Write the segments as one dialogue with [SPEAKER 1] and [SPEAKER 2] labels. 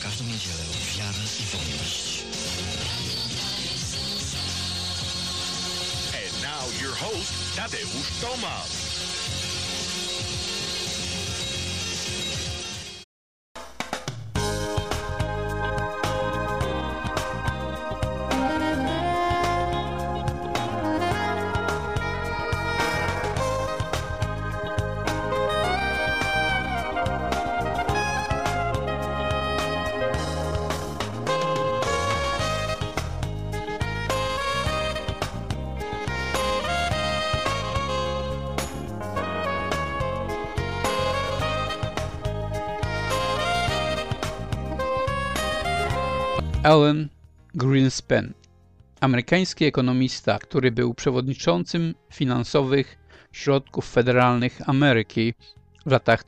[SPEAKER 1] każdą niedzielę wiarę i wolność.
[SPEAKER 2] And now your host, Tadeusz Tomasz.
[SPEAKER 3] Alan Greenspan, amerykański ekonomista, który był przewodniczącym finansowych środków federalnych Ameryki w latach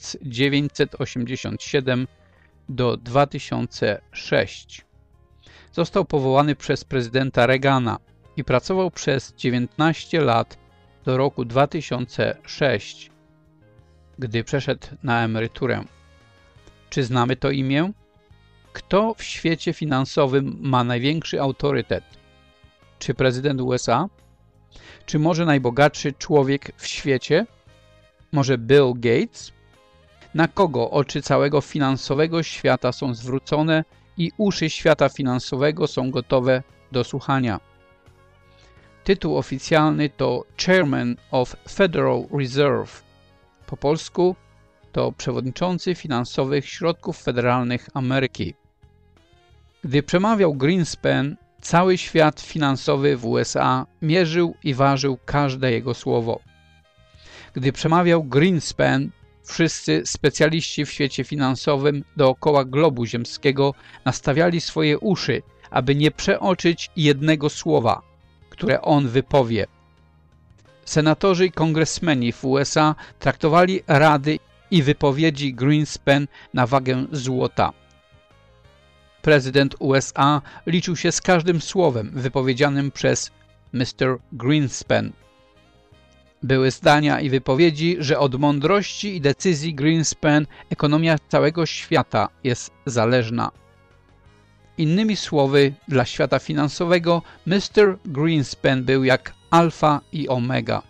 [SPEAKER 3] 1987 do 2006. Został powołany przez prezydenta Reagana i pracował przez 19 lat do roku 2006, gdy przeszedł na emeryturę. Czy znamy to imię? Kto w świecie finansowym ma największy autorytet? Czy prezydent USA? Czy może najbogatszy człowiek w świecie? Może Bill Gates? Na kogo oczy całego finansowego świata są zwrócone i uszy świata finansowego są gotowe do słuchania? Tytuł oficjalny to Chairman of Federal Reserve. Po polsku to przewodniczący finansowych środków federalnych Ameryki. Gdy przemawiał Greenspan, cały świat finansowy w USA mierzył i ważył każde jego słowo. Gdy przemawiał Greenspan, wszyscy specjaliści w świecie finansowym dookoła globu ziemskiego nastawiali swoje uszy, aby nie przeoczyć jednego słowa, które on wypowie. Senatorzy i kongresmeni w USA traktowali rady i wypowiedzi Greenspan na wagę złota. Prezydent USA liczył się z każdym słowem wypowiedzianym przez Mr. Greenspan. Były zdania i wypowiedzi, że od mądrości i decyzji Greenspan ekonomia całego świata jest zależna. Innymi słowy, dla świata finansowego Mr. Greenspan był jak alfa i omega.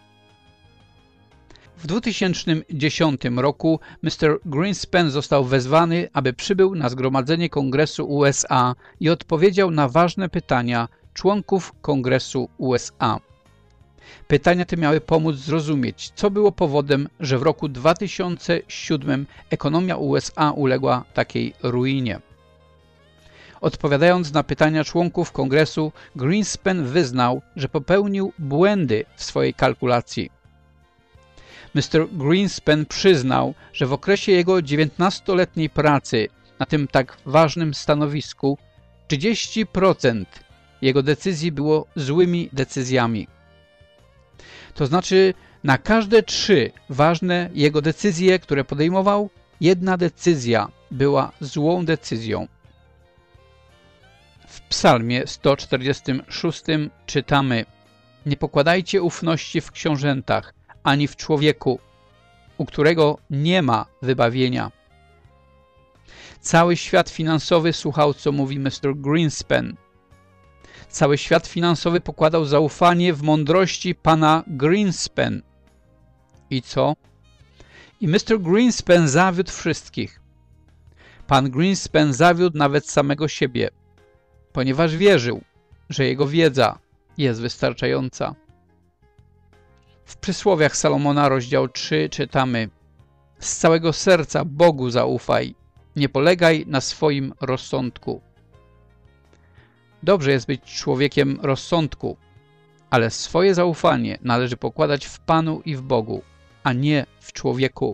[SPEAKER 3] W 2010 roku Mr. Greenspan został wezwany, aby przybył na zgromadzenie Kongresu USA i odpowiedział na ważne pytania członków Kongresu USA. Pytania te miały pomóc zrozumieć, co było powodem, że w roku 2007 ekonomia USA uległa takiej ruinie. Odpowiadając na pytania członków Kongresu, Greenspan wyznał, że popełnił błędy w swojej kalkulacji. Mr. Greenspan przyznał, że w okresie jego 19-letniej pracy na tym tak ważnym stanowisku 30% jego decyzji było złymi decyzjami. To znaczy, na każde 3 ważne jego decyzje, które podejmował, jedna decyzja była złą decyzją. W Psalmie 146 czytamy: Nie pokładajcie ufności w książętach, ani w człowieku, u którego nie ma wybawienia. Cały świat finansowy słuchał, co mówi Mr. Greenspan. Cały świat finansowy pokładał zaufanie w mądrości pana Greenspan. I co? I Mr. Greenspan zawiódł wszystkich. Pan Greenspan zawiódł nawet samego siebie, ponieważ wierzył, że jego wiedza jest wystarczająca. W Przysłowiach Salomona, rozdział 3, czytamy: Z całego serca Bogu zaufaj, nie polegaj na swoim rozsądku. Dobrze jest być człowiekiem rozsądku, ale swoje zaufanie należy pokładać w Panu i w Bogu, a nie w człowieku.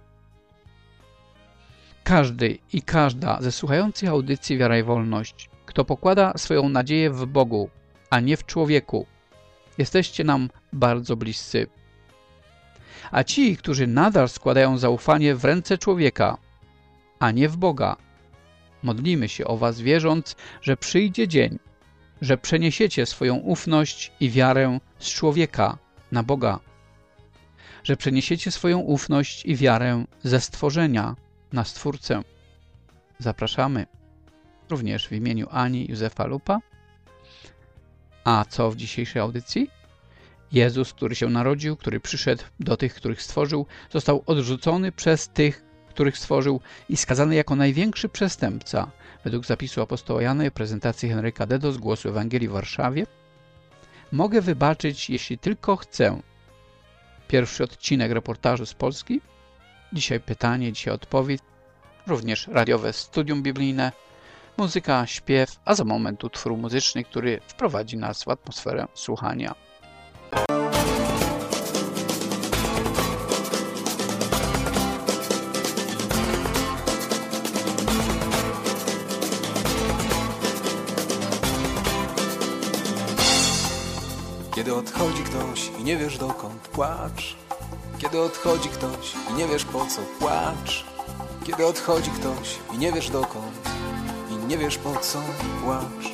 [SPEAKER 3] Każdy i każda ze słuchających audycji Wiara i Wolność, kto pokłada swoją nadzieję w Bogu, a nie w człowieku, jesteście nam bardzo bliscy. A ci, którzy nadal składają zaufanie w ręce człowieka, a nie w Boga, modlimy się o was, wierząc, że przyjdzie dzień, że przeniesiecie swoją ufność i wiarę z człowieka na Boga, że przeniesiecie swoją ufność i wiarę ze stworzenia na Stwórcę. Zapraszamy. również w imieniu Ani i Józefa Lupa. A co w dzisiejszej audycji? Jezus, który się narodził, który przyszedł do tych, których stworzył, został odrzucony przez tych, których stworzył i skazany jako największy przestępca. Według zapisu apostoła Jana i prezentacji Henryka Dedo z Głosu Ewangelii w Warszawie. Mogę wybaczyć, jeśli tylko chcę. Pierwszy odcinek reportażu z Polski. Dzisiaj pytanie, dzisiaj odpowiedź. Również radiowe studium biblijne, muzyka, śpiew, a za moment utwór muzyczny, który wprowadzi nas w atmosferę słuchania.
[SPEAKER 4] Kiedy odchodzi ktoś i nie wiesz dokąd, płacz. Kiedy odchodzi ktoś i nie wiesz po co, płacz. Kiedy odchodzi ktoś i nie wiesz dokąd i nie wiesz po co, płacz.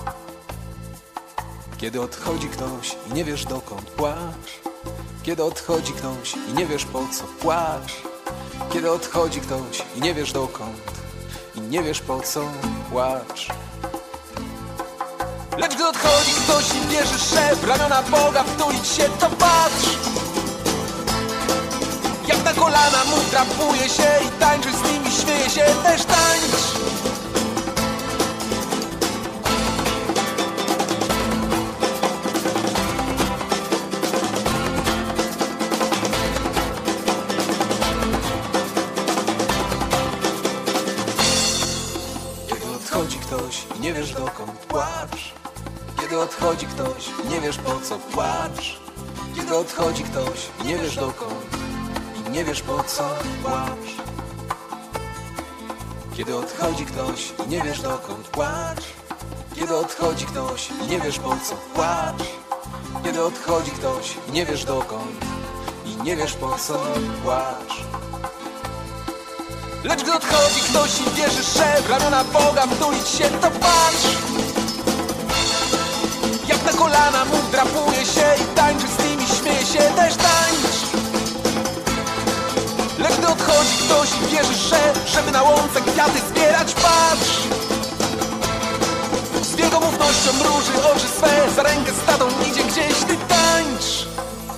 [SPEAKER 4] Kiedy odchodzi ktoś i nie wiesz dokąd, płacz. Kiedy odchodzi ktoś i nie wiesz po co, płacz. Kiedy odchodzi ktoś i nie wiesz dokąd i nie wiesz po co, płacz. Lecz gdy odchodzi ktoś i bierzesz szef, ramiona Boga wtulić się, to patrz. Jak na kolana mu drapuje się i tańczy z nimi, śmieje się, też tańcz. Kiedy odchodzi ktoś i nie wiesz dokąd, płacz. Kiedy odchodzi ktoś i nie wiesz po co, płacz. Kiedy odchodzi ktoś i nie wiesz dokąd i nie wiesz po co, płacz. Kiedy odchodzi ktoś i nie wiesz dokąd, płacz. Kiedy odchodzi ktoś i nie wiesz po co, płacz. Kiedy odchodzi ktoś i nie wiesz dokąd i nie wiesz po co, płacz. Lecz gdy odchodzi ktoś i bierze szef, ramiona Boga wtulić się, to patrz. Jak na kolana mu drapuje się i tańczy z nimi, śmieje się, też tańcz. Lecz gdy odchodzi ktoś i bierze szef, żeby na łące kwiaty zbierać, patrz. Z wielkomównością mruży oczy swe, za rękę z tatą idzie gdzieś, ty tańcz.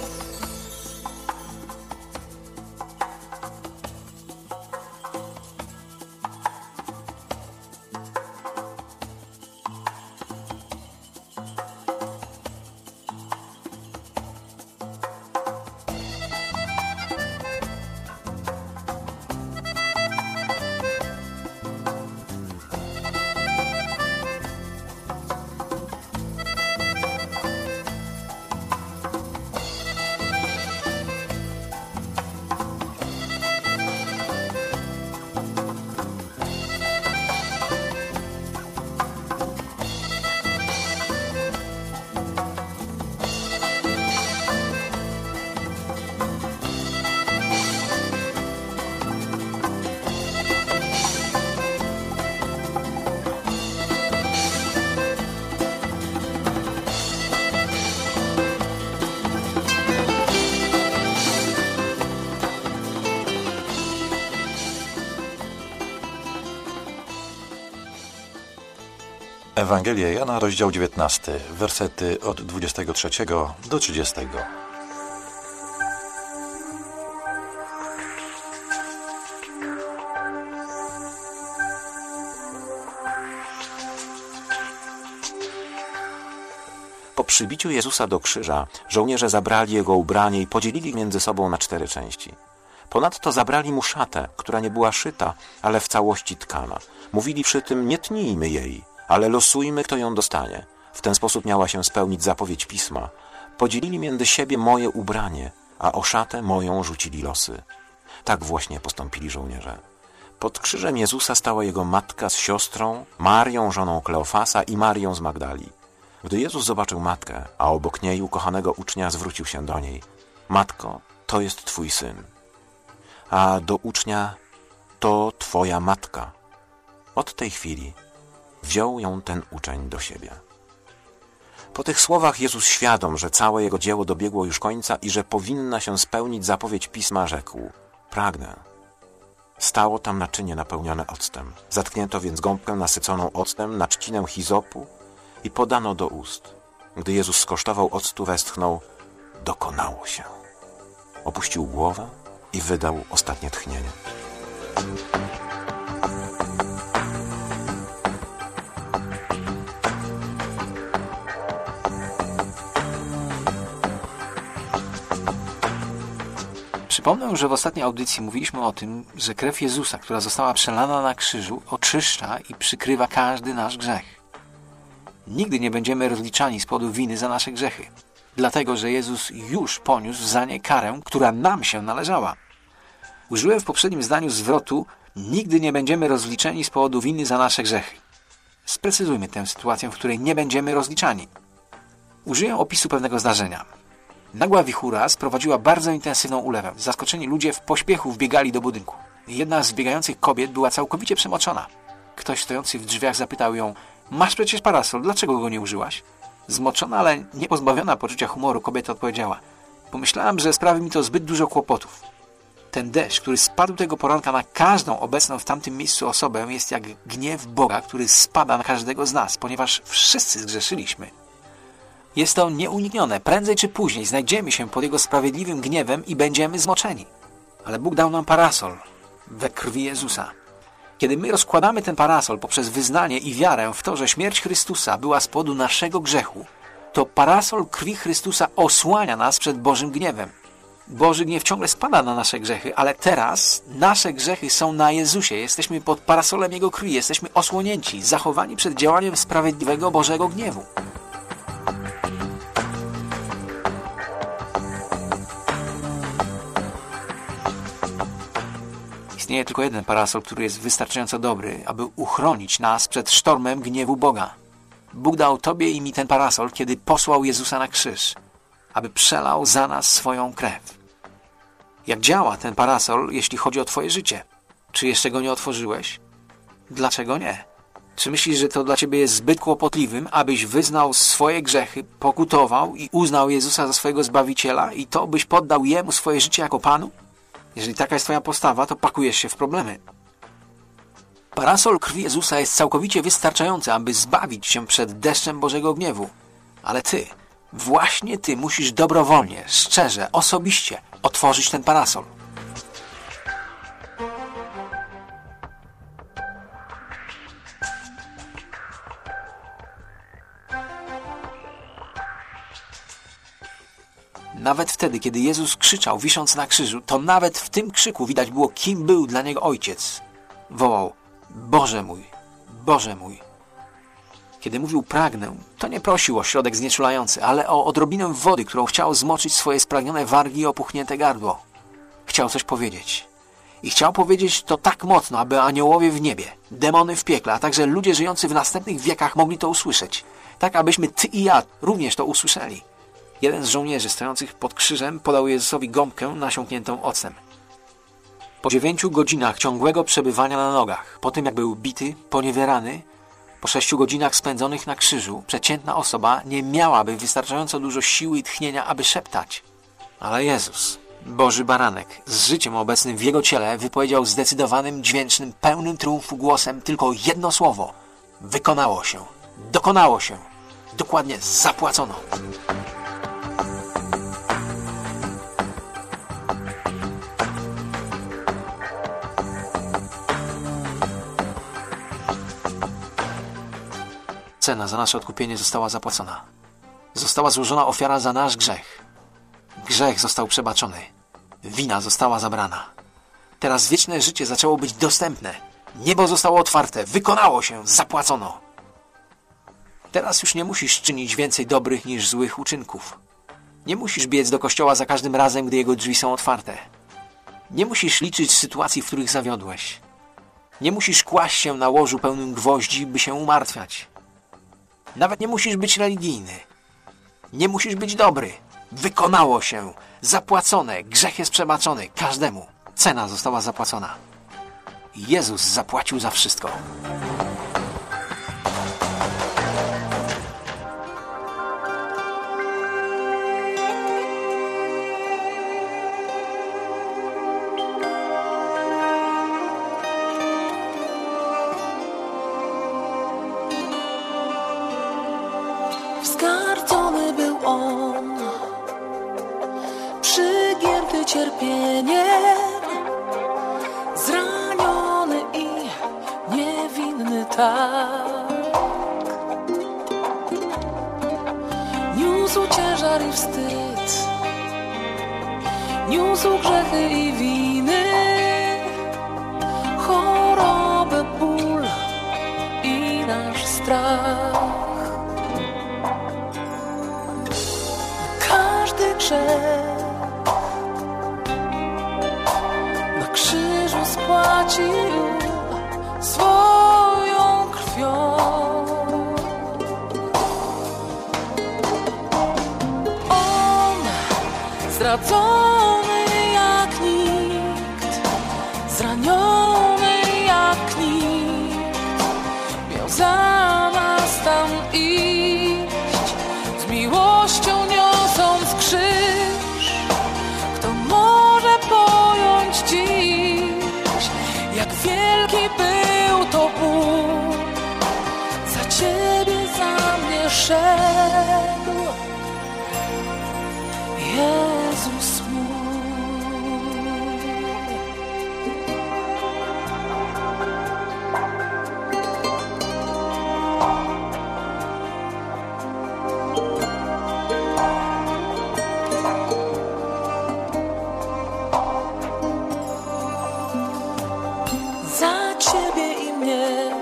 [SPEAKER 5] Ewangelia Jana, rozdział 19, wersety od 23 do 30. Po przybiciu Jezusa do krzyża żołnierze zabrali Jego ubranie i podzielili między sobą na 4 części. Ponadto zabrali mu szatę, która nie była szyta, ale w całości tkana. Mówili przy tym: nie tnijmy jej, ale losujmy, kto ją dostanie. W ten sposób miała się spełnić zapowiedź Pisma. Podzielili między siebie moje ubranie, a o szatę moją rzucili losy. Tak właśnie postąpili żołnierze. Pod krzyżem Jezusa stała jego matka z siostrą, Marią, żoną Kleofasa, i Marią z Magdali. Gdy Jezus zobaczył matkę, a obok niej ukochanego ucznia, zwrócił się do niej: matko, to jest twój syn. A do ucznia: to twoja matka. Od tej chwili wziął ją ten uczeń do siebie. Po tych słowach Jezus, świadom, że całe Jego dzieło dobiegło już końca i że powinna się spełnić zapowiedź Pisma, rzekł: pragnę. Stało tam naczynie napełnione octem. Zatknięto więc gąbkę nasyconą octem na trzcinę hizopu i podano do ust. Gdy Jezus skosztował octu, westchnął: dokonało się. Opuścił głowę i wydał ostatnie tchnienie.
[SPEAKER 6] Przypomnę, że w ostatniej audycji mówiliśmy o tym, że krew Jezusa, która została przelana na krzyżu, oczyszcza i przykrywa każdy nasz grzech. Nigdy nie będziemy rozliczani z powodu winy za nasze grzechy, dlatego że Jezus już poniósł za nie karę, która nam się należała. Użyłem w poprzednim zdaniu zwrotu: nigdy nie będziemy rozliczeni z powodu winy za nasze grzechy. Sprecyzujmy tę sytuację, w której nie będziemy rozliczani. Użyję opisu pewnego zdarzenia. Nagła wichura sprowadziła bardzo intensywną ulewę. Zaskoczeni ludzie w pośpiechu wbiegali do budynku. Jedna z biegających kobiet była całkowicie przemoczona. Ktoś stojący w drzwiach zapytał ją: masz przecież parasol, dlaczego go nie użyłaś? Zmoczona, ale nie pozbawiona poczucia humoru, kobieta odpowiedziała: pomyślałam, że sprawi mi to zbyt dużo kłopotów. Ten deszcz, który spadł tego poranka na każdą obecną w tamtym miejscu osobę, jest jak gniew Boga, który spada na każdego z nas, ponieważ wszyscy zgrzeszyliśmy. Jest to nieuniknione. Prędzej czy później znajdziemy się pod Jego sprawiedliwym gniewem i będziemy zmoczeni. Ale Bóg dał nam parasol we krwi Jezusa. Kiedy my rozkładamy ten parasol poprzez wyznanie i wiarę w to, że śmierć Chrystusa była z powodu naszego grzechu, to parasol krwi Chrystusa osłania nas przed Bożym gniewem. Boży gniew ciągle spada na nasze grzechy, ale teraz nasze grzechy są na Jezusie. Jesteśmy pod parasolem Jego krwi, jesteśmy osłonięci, zachowani przed działaniem sprawiedliwego Bożego gniewu. Istnieje tylko jeden parasol, który jest wystarczająco dobry, aby uchronić nas przed sztormem gniewu Boga. Bóg dał Tobie i mi ten parasol, kiedy posłał Jezusa na krzyż, aby przelał za nas swoją krew. Jak działa ten parasol, jeśli chodzi o Twoje życie? Czy jeszcze go nie otworzyłeś? Dlaczego nie? Czy myślisz, że to dla Ciebie jest zbyt kłopotliwym, abyś wyznał swoje grzechy, pokutował i uznał Jezusa za swojego Zbawiciela i to byś poddał Jemu swoje życie jako Panu? Jeżeli taka jest Twoja postawa, to pakujesz się w problemy. Parasol krwi Jezusa jest całkowicie wystarczający, aby zbawić się przed deszczem Bożego gniewu. Ale Ty, właśnie Ty musisz dobrowolnie, szczerze, osobiście otworzyć ten parasol. Nawet wtedy, kiedy Jezus krzyczał, wisząc na krzyżu, to nawet w tym krzyku widać było, kim był dla Niego Ojciec. Wołał: Boże mój, Boże mój. Kiedy mówił pragnę, to nie prosił o środek znieczulający, ale o odrobinę wody, którą chciał zmoczyć swoje spragnione wargi i opuchnięte gardło. Chciał coś powiedzieć. I chciał powiedzieć to tak mocno, aby aniołowie w niebie, demony w piekle, a także ludzie żyjący w następnych wiekach mogli to usłyszeć. Tak, abyśmy Ty i ja również to usłyszeli. Jeden z żołnierzy stojących pod krzyżem podał Jezusowi gąbkę nasiąkniętą octem. Po 9 godzinach ciągłego przebywania na nogach, po tym jak był bity, poniewierany, po 6 godzinach spędzonych na krzyżu, przeciętna osoba nie miałaby wystarczająco dużo siły i tchnienia, aby szeptać. Ale Jezus, Boży Baranek, z życiem obecnym w Jego ciele, wypowiedział zdecydowanym, dźwięcznym, pełnym triumfu głosem tylko jedno słowo: wykonało się, dokonało się, dokładnie zapłacono. Cena za nasze odkupienie została zapłacona. Została złożona ofiara za nasz grzech. Grzech został przebaczony. Wina została zabrana. Teraz wieczne życie zaczęło być dostępne. Niebo zostało otwarte. Wykonało się. Zapłacono. Teraz już nie musisz czynić więcej dobrych niż złych uczynków. Nie musisz biec do kościoła za każdym razem, gdy jego drzwi są otwarte. Nie musisz liczyć sytuacji, w których zawiodłeś. Nie musisz kłaść się na łożu pełnym gwoździ, by się umartwiać. Nawet nie musisz być religijny. Nie musisz być dobry. Wykonało się. Zapłacone. Grzech jest przebaczony. Każdemu. Cena została zapłacona. Jezus zapłacił za wszystko.
[SPEAKER 4] Wzgardzony był on, przygięty cierpieniem, zraniony i niewinny tak. Niósł ciężar i wstyd, niósł grzechy i winy, chorobę, ból i nasz strach. Każdy grzech na krzyżu spłacił swoją krwią. On zdradzony jak nikt, zraniony jak nikt, miał za nas tam iść, z miłością niosąc krzyż. Kto może pojąć dziś, jak wielki był to ból, za Ciebie, za mnie szedł Jezus mój. Za Ciebie i mnie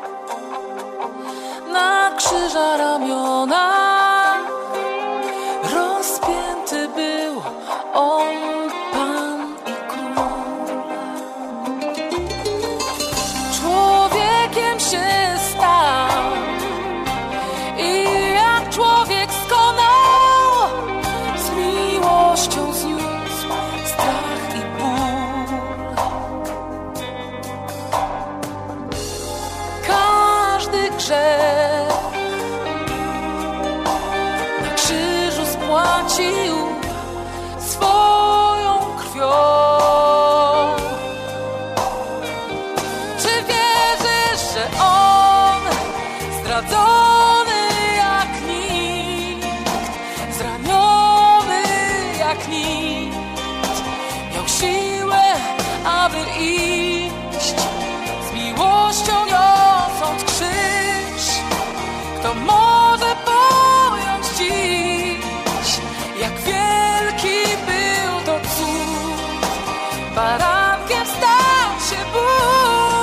[SPEAKER 4] na krzyża ramiona rozpięty był on, Pan i Król. Człowiekiem się stał i jak człowiek skonał, z miłością zniósł strach i ból. Każdy grzech na krzyżu spłacił swoją krwią. Czy wierzysz, że On zdradzony jak nikt, zraniony jak nikt, miał siłę, aby iść, z miłością niosąc krzyż? Kto może pojąć dziś, jak wielki był to cud? Barankiem stał się Bóg.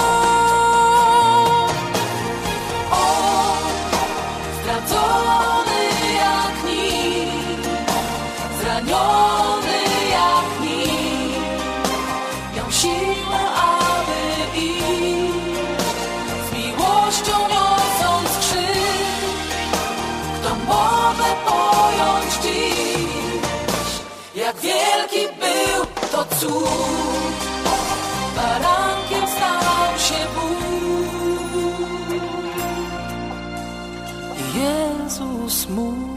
[SPEAKER 4] On zdradzony jak nikt, zraniony jak nikt, miał siłę, aby iść, z miłością niosąc krzyż. Kto może pojąć dziś, jak wielki był to cud? Barankiem stał się Bóg, Jezus mój.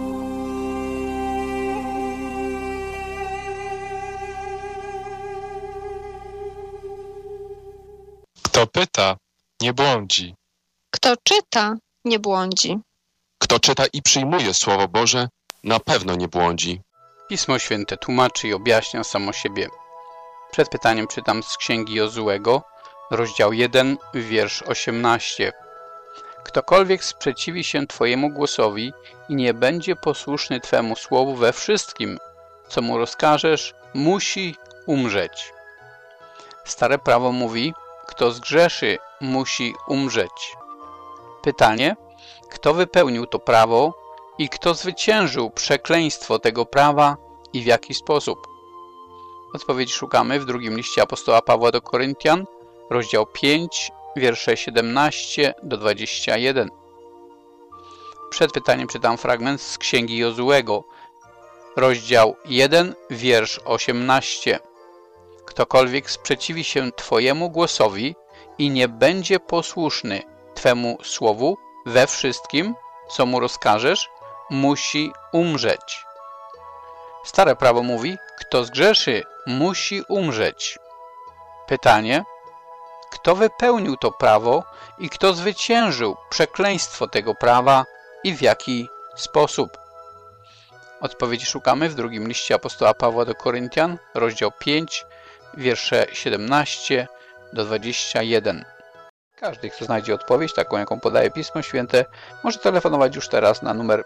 [SPEAKER 7] Kto pyta, nie błądzi.
[SPEAKER 8] Kto czyta, nie błądzi.
[SPEAKER 9] Kto czyta i przyjmuje Słowo Boże, na pewno nie błądzi.
[SPEAKER 3] Pismo Święte tłumaczy i objaśnia samo siebie. Przed pytaniem czytam z Księgi Jozuego, rozdział 1, wiersz 18. Ktokolwiek sprzeciwi się Twojemu głosowi i nie będzie posłuszny Twemu słowu we wszystkim, co mu rozkażesz, musi umrzeć. Stare prawo mówi, kto zgrzeszy, musi umrzeć. Pytanie, kto wypełnił to prawo i kto zwyciężył przekleństwo tego prawa i w jaki sposób? Odpowiedzi szukamy w drugim liście apostoła Pawła do Koryntian, rozdział 5, wiersze 17 do 21. Przed pytaniem czytam fragment z Księgi Jozuego, rozdział 1, wiersz 18. Ktokolwiek sprzeciwi się Twojemu głosowi i nie będzie posłuszny Twemu słowu we wszystkim, co mu rozkażesz, musi umrzeć. Stare prawo mówi, kto zgrzeszy, musi umrzeć. Pytanie, kto wypełnił to prawo i kto zwyciężył przekleństwo tego prawa i w jaki sposób? Odpowiedzi szukamy w drugim liście apostoła Pawła do Koryntian, rozdział 5, wiersze 17 do 21. Każdy, kto znajdzie odpowiedź, taką jaką podaje Pismo Święte, może telefonować już teraz na numer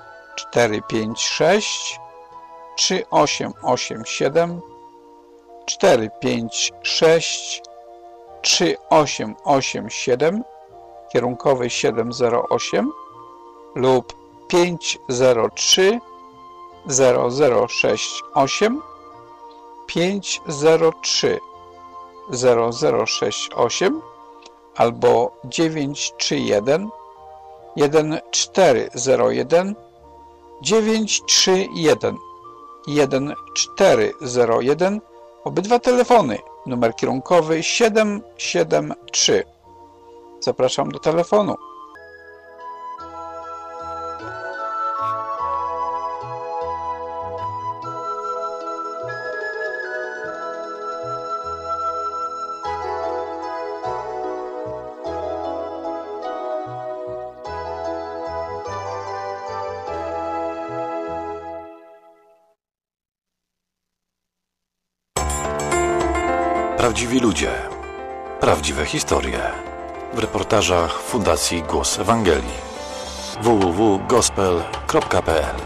[SPEAKER 3] 456 3887 456 3887 kierunkowy 708 lub 503 0068 503 0068 albo 931 1401 931 1401. Obydwa telefony, numer kierunkowy 773. Zapraszam do telefonu.
[SPEAKER 10] Prawdziwi ludzie, prawdziwe historie. W reportażach Fundacji Głos Ewangelii. www.gospel.pl.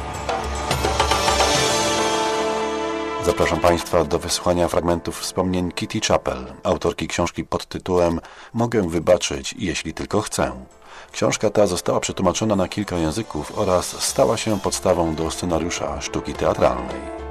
[SPEAKER 10] Zapraszam Państwa do wysłuchania fragmentów wspomnień Kitty Chappell, autorki książki pod tytułem Mogę wybaczyć, jeśli tylko chcę. Książka ta została przetłumaczona na kilka języków oraz stała się podstawą do scenariusza sztuki teatralnej.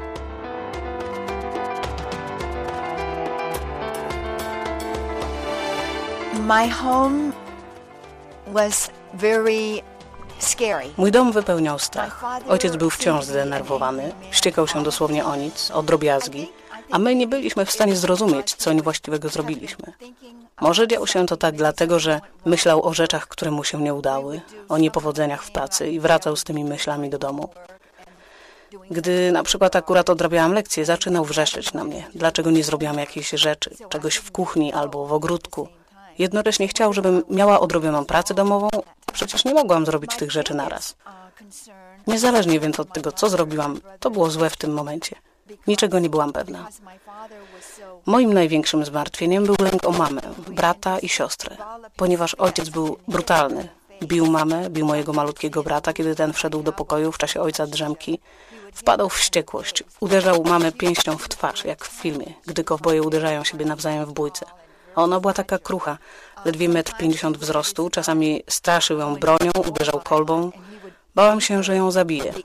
[SPEAKER 11] My home was very scary.
[SPEAKER 12] Mój dom wypełniał strach. Ojciec był wciąż zdenerwowany, ściekał się dosłownie o nic, o drobiazgi, a my nie byliśmy w stanie zrozumieć, co niewłaściwego zrobiliśmy. Może działo się to tak dlatego, że myślał o rzeczach, które mu się nie udały, o niepowodzeniach w pracy i wracał z tymi myślami do domu. Gdy na przykład akurat odrabiałam lekcje, zaczynał wrzeszczeć na mnie, dlaczego nie zrobiłam jakiejś rzeczy, czegoś w kuchni albo w ogródku. Jednocześnie chciał, żebym miała odrobioną pracę domową, przecież nie mogłam zrobić tych rzeczy naraz. Niezależnie więc od tego, co zrobiłam, to było złe w tym momencie. Niczego nie byłam pewna. Moim największym zmartwieniem był lęk o mamę, brata i siostrę, ponieważ ojciec był brutalny. Bił mamę, bił mojego malutkiego brata, kiedy ten wszedł do pokoju w czasie ojca drzemki. Wpadał w wściekłość, uderzał mamę pięścią w twarz, jak w filmie, gdy kowboje uderzają siebie nawzajem w bójce. Ona była taka krucha, ledwie 1,50 m wzrostu, czasami straszył ją bronią, uderzał kolbą. Bałam się, że ją zabije.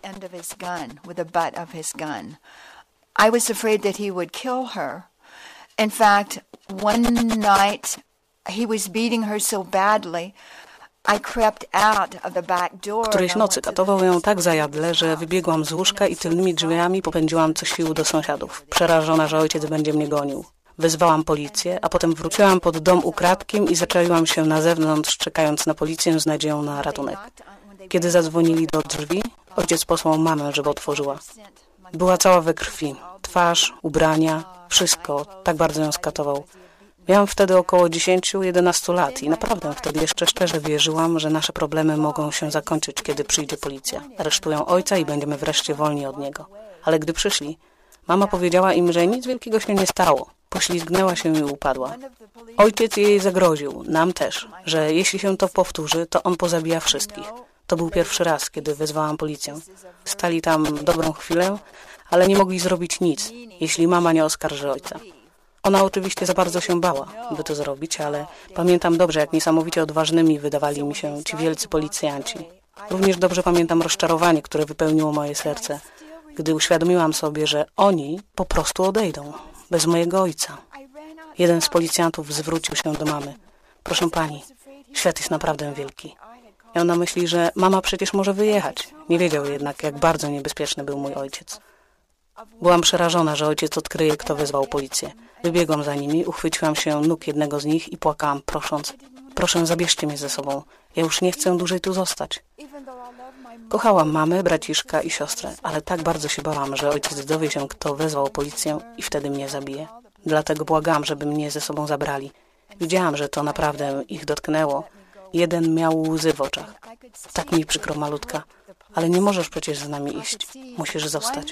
[SPEAKER 11] I was afraid that he would kill her. In fact, one night he was beating her so badly, I crept out of the back door.
[SPEAKER 12] Którejś nocy katował ją tak zajadle, że wybiegłam z łóżka i tylnymi drzwiami popędziłam co sił do sąsiadów, przerażona, że ojciec będzie mnie gonił. Wezwałam policję, a potem wróciłam pod dom ukradkiem i zaczaiłam się na zewnątrz, czekając na policję z nadzieją na ratunek. Kiedy zadzwonili do drzwi, ojciec posłał mamę, żeby otworzyła. Była cała we krwi. Twarz, ubrania, wszystko. Tak bardzo ją skatował. Miałam wtedy około 10-11 lat i naprawdę wtedy jeszcze szczerze wierzyłam, że nasze problemy mogą się zakończyć, kiedy przyjdzie policja. Aresztują ojca i będziemy wreszcie wolni od niego. Ale gdy przyszli, mama powiedziała im, że nic wielkiego się nie stało. Poślizgnęła się i upadła. Ojciec jej zagroził, nam też, że jeśli się to powtórzy, to on pozabija wszystkich. To był pierwszy raz, kiedy wezwałam policję. Stali tam dobrą chwilę, ale nie mogli zrobić nic, jeśli mama nie oskarży ojca. Ona oczywiście za bardzo się bała, by to zrobić, ale pamiętam dobrze, jak niesamowicie odważnymi wydawali mi się ci wielcy policjanci. Również dobrze pamiętam rozczarowanie, które wypełniło moje serce, gdy uświadomiłam sobie, że oni po prostu odejdą, bez mojego ojca. Jeden z policjantów zwrócił się do mamy. Proszę pani, świat jest naprawdę wielki. Miał na myśli, że mama przecież może wyjechać. Nie wiedział jednak, jak bardzo niebezpieczny był mój ojciec. Byłam przerażona, że ojciec odkryje, kto wezwał policję. Wybiegłam za nimi, uchwyciłam się nóg jednego z nich i płakałam, prosząc: proszę, zabierzcie mnie ze sobą. Ja już nie chcę dłużej tu zostać. Kochałam mamę, braciszka i siostrę, ale tak bardzo się bałam, że ojciec dowie się, kto wezwał policję i wtedy mnie zabije. Dlatego błagałam, żeby mnie ze sobą zabrali. Widziałam, że to naprawdę ich dotknęło Jeden miał łzy w oczach. Tak mi przykro, malutka. Ale nie możesz przecież z nami iść. Musisz zostać.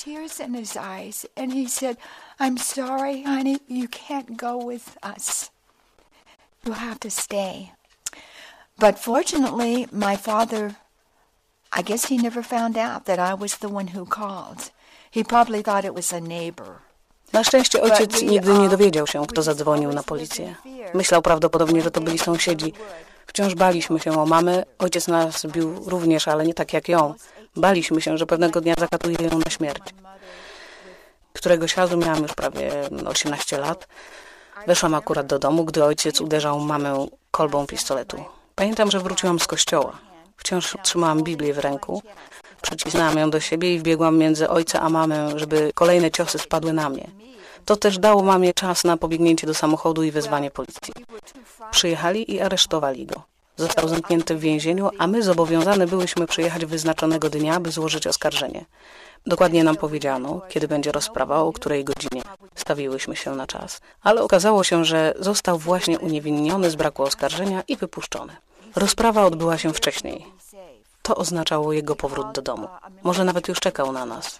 [SPEAKER 11] I'm sorry, honey, you can't go with us. You have to stay. But fortunately, my father, I guess he never found out that I was the one who called. He probably thought it was a neighbor.
[SPEAKER 12] Na szczęście ojciec nigdy nie dowiedział się, kto zadzwonił na policję. Myślał prawdopodobnie, że to byli sąsiedzi. Wciąż baliśmy się o mamę. Ojciec nas bił również, ale nie tak jak ją. Baliśmy się, że pewnego dnia zakatuje ją na śmierć. Któregoś razu miałam już prawie 18 lat. Weszłam akurat do domu, gdy ojciec uderzał mamę kolbą pistoletu. Pamiętam, że wróciłam z kościoła. Wciąż trzymałam Biblię w ręku. Przycisnęłam ją do siebie i wbiegłam między ojca a mamę, żeby kolejne ciosy spadły na mnie. To też dało mamie czas na pobiegnięcie do samochodu i wezwanie policji. Przyjechali i aresztowali go. Został zamknięty w więzieniu, a my zobowiązane byłyśmy przyjechać wyznaczonego dnia, by złożyć oskarżenie. Dokładnie nam powiedziano, kiedy będzie rozprawa, o której godzinie. Stawiłyśmy się na czas, ale okazało się, że został właśnie uniewinniony z braku oskarżenia i wypuszczony. Rozprawa odbyła się wcześniej. To oznaczało jego powrót do domu. Może nawet już czekał na nas.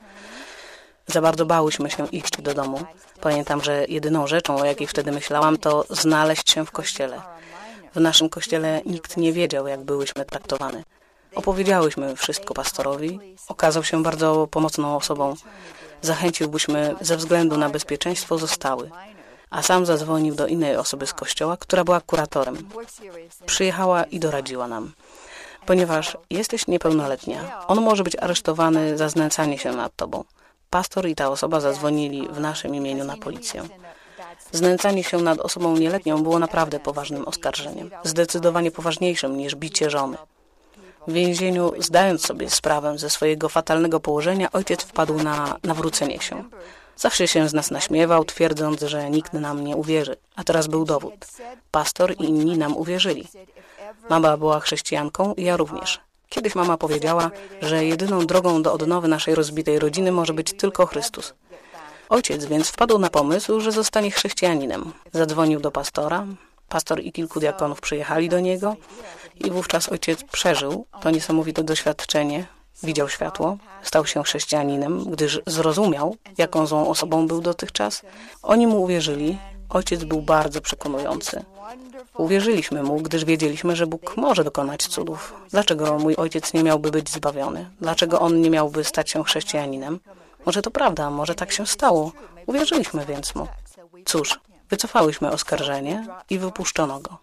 [SPEAKER 12] Za bardzo bałyśmy się iść do domu. Pamiętam, że jedyną rzeczą, o jakiej wtedy myślałam, to znaleźć się w kościele. W naszym kościele nikt nie wiedział, jak byłyśmy traktowane. Opowiedziałyśmy wszystko pastorowi. Okazał się bardzo pomocną osobą. Zachęcił, byśmy ze względu na bezpieczeństwo zostały. A sam zadzwonił do innej osoby z kościoła, która była kuratorem. Przyjechała i doradziła nam. Ponieważ jesteś niepełnoletnia, on może być aresztowany za znęcanie się nad tobą. Pastor i ta osoba zadzwonili w naszym imieniu na policję. Znęcanie się nad osobą nieletnią było naprawdę poważnym oskarżeniem. Zdecydowanie poważniejszym niż bicie żony. W więzieniu, zdając sobie sprawę ze swojego fatalnego położenia, ojciec wpadł na nawrócenie się. Zawsze się z nas naśmiewał, twierdząc, że nikt nam nie uwierzy. A teraz był dowód. Pastor i inni nam uwierzyli. Mama była chrześcijanką i ja również. Kiedyś mama powiedziała, że jedyną drogą do odnowy naszej rozbitej rodziny może być tylko Chrystus. Ojciec więc wpadł na pomysł, że zostanie chrześcijaninem. Zadzwonił do pastora. Pastor i kilku diakonów przyjechali do niego i wówczas ojciec przeżył to niesamowite doświadczenie. Widział światło, stał się chrześcijaninem, gdyż zrozumiał, jaką złą osobą był dotychczas. Oni mu uwierzyli. Ojciec był bardzo przekonujący. Uwierzyliśmy mu, gdyż wiedzieliśmy, że Bóg może dokonać cudów. Dlaczego mój ojciec nie miałby być zbawiony? Dlaczego on nie miałby stać się chrześcijaninem? Może to prawda, może tak się stało. Uwierzyliśmy więc mu. Cóż, wycofałyśmy oskarżenie i wypuszczono go.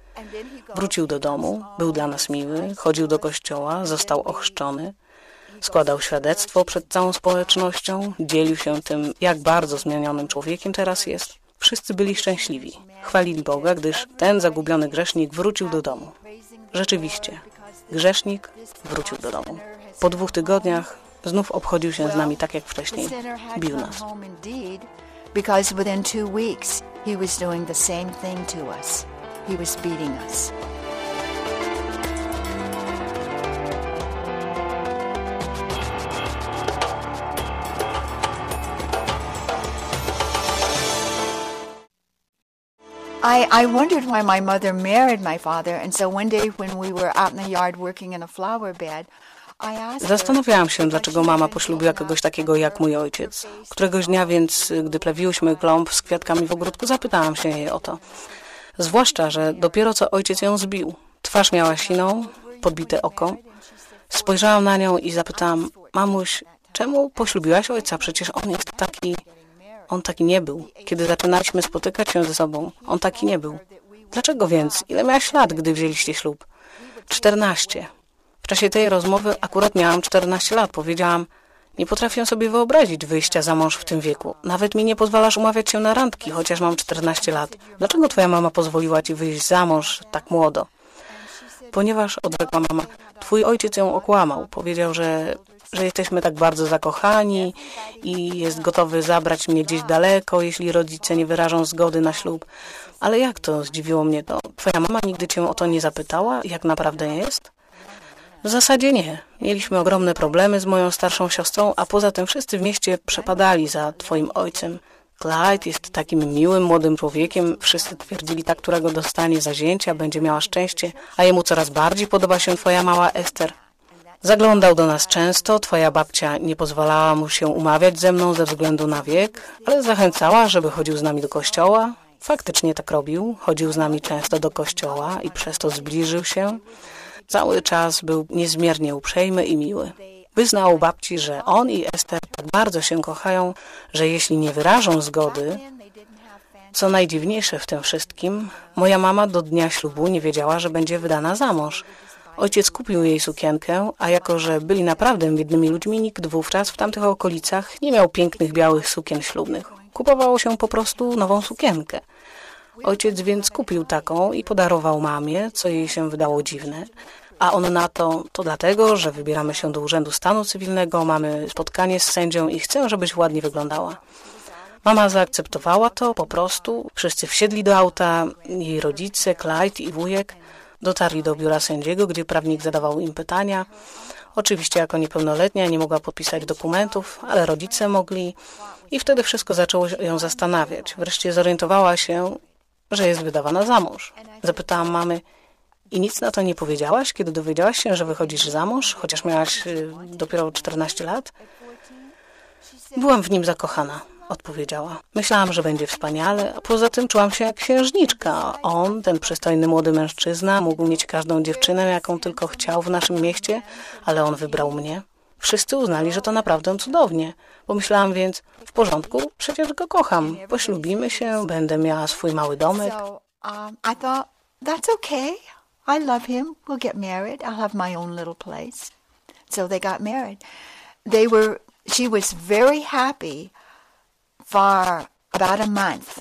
[SPEAKER 12] Wrócił do domu, był dla nas miły, chodził do kościoła, został ochrzczony, składał świadectwo przed całą społecznością, dzielił się tym, jak bardzo zmienionym człowiekiem teraz jest. Wszyscy byli szczęśliwi. Chwalili Boga, gdyż ten zagubiony grzesznik wrócił do domu. Rzeczywiście, grzesznik wrócił do domu. Po 2 tygodniach znów obchodził się z nami tak jak wcześniej. Bił nas.
[SPEAKER 11] Because within 2 weeks he was doing the same thing to us. He was beating us. I wondered why my mother married my father, and so one day when we were out in the yard working in a flower bed,
[SPEAKER 12] Zastanawiałam się, dlaczego mama poślubiła kogoś takiego jak mój ojciec. Któregoś dnia więc, gdy plewiłyśmy klomp z kwiatkami w ogródku, zapytałam się jej o to. Zwłaszcza, że dopiero co ojciec ją zbił. Twarz miała siną, podbite oko. Spojrzałam na nią i zapytałam, mamuś, czemu poślubiłaś ojca? Przecież on jest taki... On taki nie był. Kiedy zaczynaliśmy spotykać się ze sobą, on taki nie był. Dlaczego więc? Ile miałaś lat, gdy wzięliście ślub? 14. W czasie tej rozmowy akurat miałam 14 lat. Powiedziałam, nie potrafię sobie wyobrazić wyjścia za mąż w tym wieku. Nawet mi nie pozwalasz umawiać się na randki, chociaż mam 14 lat. Dlaczego twoja mama pozwoliła ci wyjść za mąż tak młodo? Ponieważ, odrzekła mama, twój ojciec ją okłamał. Powiedział, że jesteśmy tak bardzo zakochani i jest gotowy zabrać mnie gdzieś daleko, jeśli rodzice nie wyrażą zgody na ślub. Ale jak to? Zdziwiło mnie to. Twoja mama nigdy cię o to nie zapytała, jak naprawdę jest? W zasadzie nie. Mieliśmy ogromne problemy z moją starszą siostrą, a poza tym wszyscy w mieście przepadali za twoim ojcem. Clyde jest takim miłym, młodym człowiekiem. Wszyscy twierdzili, ta, którego dostanie za zięcia, będzie miała szczęście, a jemu coraz bardziej podoba się twoja mała Ester. Zaglądał do nas często, twoja babcia nie pozwalała mu się umawiać ze mną ze względu na wiek, ale zachęcała, żeby chodził z nami do kościoła. Faktycznie tak robił, chodził z nami często do kościoła i przez to zbliżył się. Cały czas był niezmiernie uprzejmy i miły. Wyznał babci, że on i Ester tak bardzo się kochają, że jeśli nie wyrażą zgody, co najdziwniejsze w tym wszystkim, moja mama do dnia ślubu nie wiedziała, że będzie wydana za mąż. Ojciec kupił jej sukienkę, a jako że byli naprawdę biednymi ludźmi, nikt wówczas w tamtych okolicach nie miał pięknych białych sukien ślubnych. Kupowało się po prostu nową sukienkę. Ojciec więc kupił taką i podarował mamie, co jej się wydało dziwne. A on na to dlatego, że wybieramy się do Urzędu Stanu Cywilnego, mamy spotkanie z sędzią i chcę, żebyś ładnie wyglądała. Mama zaakceptowała to po prostu. Wszyscy wsiedli do auta, jej rodzice, Clyde i wujek. Dotarli do biura sędziego, gdzie prawnik zadawał im pytania. Oczywiście jako niepełnoletnia nie mogła podpisać dokumentów, ale rodzice mogli. I wtedy wszystko zaczęło ją zastanawiać. Wreszcie zorientowała się, że jest wydawana za mąż. Zapytałam mamy: i nic na to nie powiedziałaś, kiedy dowiedziałaś się, że wychodzisz za mąż, chociaż miałaś dopiero 14 lat? Byłam w nim zakochana, odpowiedziała. Myślałam, że będzie wspaniale, a poza tym czułam się jak księżniczka. On, ten przystojny młody mężczyzna, mógł mieć każdą dziewczynę, jaką tylko chciał w naszym mieście, ale on wybrał mnie. Wszyscy uznali, że to naprawdę cudownie. Pomyślałam więc, w porządku, przecież go kocham. Poślubimy się, będę miała swój mały domek.
[SPEAKER 11] I thought, that's okay. I love him. We'll get married. I'll have my own little place. So they got married. She was very happy for about a month.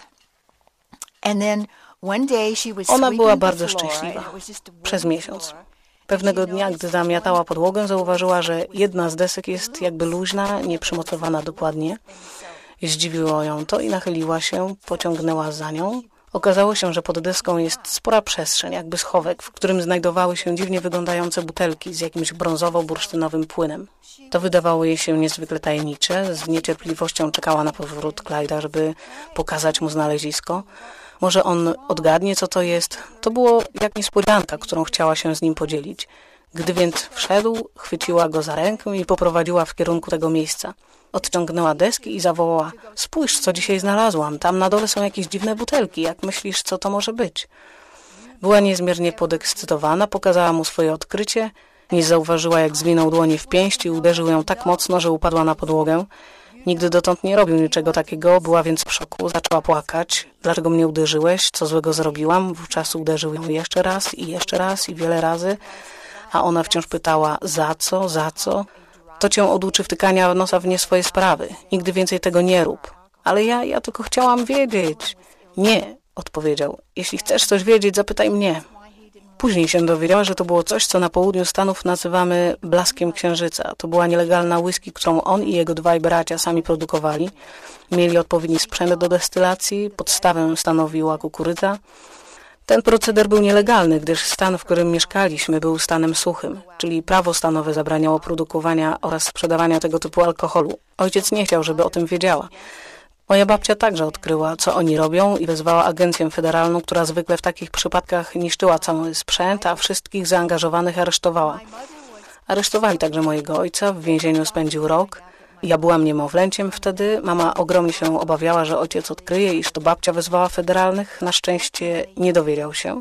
[SPEAKER 11] And then one day she was
[SPEAKER 12] Ona była
[SPEAKER 11] sweeping
[SPEAKER 12] bardzo
[SPEAKER 11] the floor,
[SPEAKER 12] szczęśliwa
[SPEAKER 11] and it was just a
[SPEAKER 12] przez
[SPEAKER 11] wooden
[SPEAKER 12] miesiąc.
[SPEAKER 11] floor.
[SPEAKER 12] Pewnego dnia, gdy zamiatała podłogę, zauważyła, że jedna z desek jest jakby luźna, nieprzymocowana dokładnie. Zdziwiło ją to i nachyliła się, pociągnęła za nią. Okazało się, że pod deską jest spora przestrzeń, jakby schowek, w którym znajdowały się dziwnie wyglądające butelki z jakimś brązowo-bursztynowym płynem. To wydawało jej się niezwykle tajemnicze. Z niecierpliwością czekała na powrót Clyde'a, żeby pokazać mu znalezisko. Może on odgadnie, co to jest. To było jak niespodzianka, którą chciała się z nim podzielić. Gdy więc wszedł, chwyciła go za rękę i poprowadziła w kierunku tego miejsca. Odciągnęła deski i zawołała: spójrz, co dzisiaj znalazłam. Tam na dole są jakieś dziwne butelki. Jak myślisz, co to może być? Była niezmiernie podekscytowana, pokazała mu swoje odkrycie. Nie zauważyła, jak zwinął dłonie w pięść i uderzył ją tak mocno, że upadła na podłogę. Nigdy dotąd nie robił niczego takiego, była więc w szoku, zaczęła płakać. Dlaczego mnie uderzyłeś? Co złego zrobiłam? Wówczas uderzył ją jeszcze raz i wiele razy. A ona wciąż pytała: za co, za co? To cię oduczy wtykania nosa w nie swoje sprawy. Nigdy więcej tego nie rób. Ale ja tylko chciałam wiedzieć. Nie, odpowiedział. Jeśli chcesz coś wiedzieć, zapytaj mnie. Później się dowiedziała, że to było coś, co na południu Stanów nazywamy blaskiem księżyca. To była nielegalna whisky, którą on i jego dwaj bracia sami produkowali. Mieli odpowiedni sprzęt do destylacji, podstawę stanowiła kukurydza. Ten proceder był nielegalny, gdyż stan, w którym mieszkaliśmy, był stanem suchym, czyli prawo stanowe zabraniało produkowania oraz sprzedawania tego typu alkoholu. Ojciec nie chciał, żeby o tym wiedziała. Moja babcia także odkryła, co oni robią i wezwała agencję federalną, która zwykle w takich przypadkach niszczyła cały sprzęt, a wszystkich zaangażowanych aresztowała. Aresztowali także mojego ojca, w więzieniu spędził rok. Ja byłam niemowlęciem wtedy. Mama ogromnie się obawiała, że ojciec odkryje, iż to babcia wezwała federalnych. Na szczęście nie dowiedział się.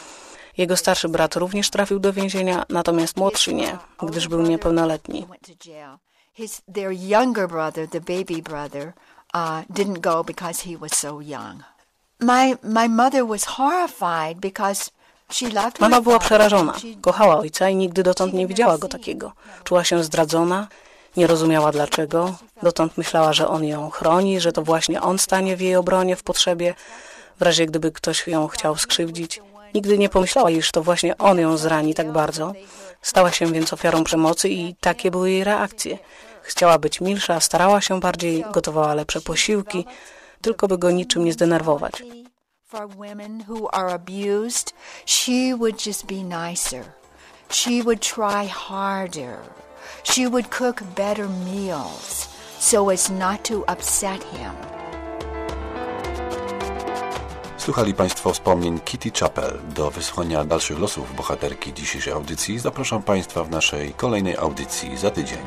[SPEAKER 12] Jego starszy brat również trafił do więzienia, natomiast młodszy nie, gdyż był niepełnoletni.
[SPEAKER 11] Their younger brother, the baby brother, didn't go because he was so young. My mother was horrified because she loved
[SPEAKER 12] Mama była przerażona. Kochała ojca i nigdy dotąd nie widziała go takiego. Czuła się zdradzona, nie rozumiała dlaczego. Dotąd myślała, że on ją chroni, że to właśnie on stanie w jej obronie w potrzebie, w razie gdyby ktoś ją chciał skrzywdzić. Nigdy nie pomyślała, iż to właśnie on ją zrani tak bardzo. Stała się więc ofiarą przemocy i takie były jej reakcje. Chciała być milsza, starała się bardziej, gotowała lepsze posiłki, tylko by go niczym nie zdenerwować.
[SPEAKER 11] For women who are abused, she would just be nicer. She would try harder. She would cook better meals so as not to upset him.
[SPEAKER 10] Słuchali Państwo wspomnień Kitty Chappell. Do wysłuchania dalszych losów bohaterki dzisiejszej audycji zapraszam Państwa w naszej kolejnej audycji za tydzień.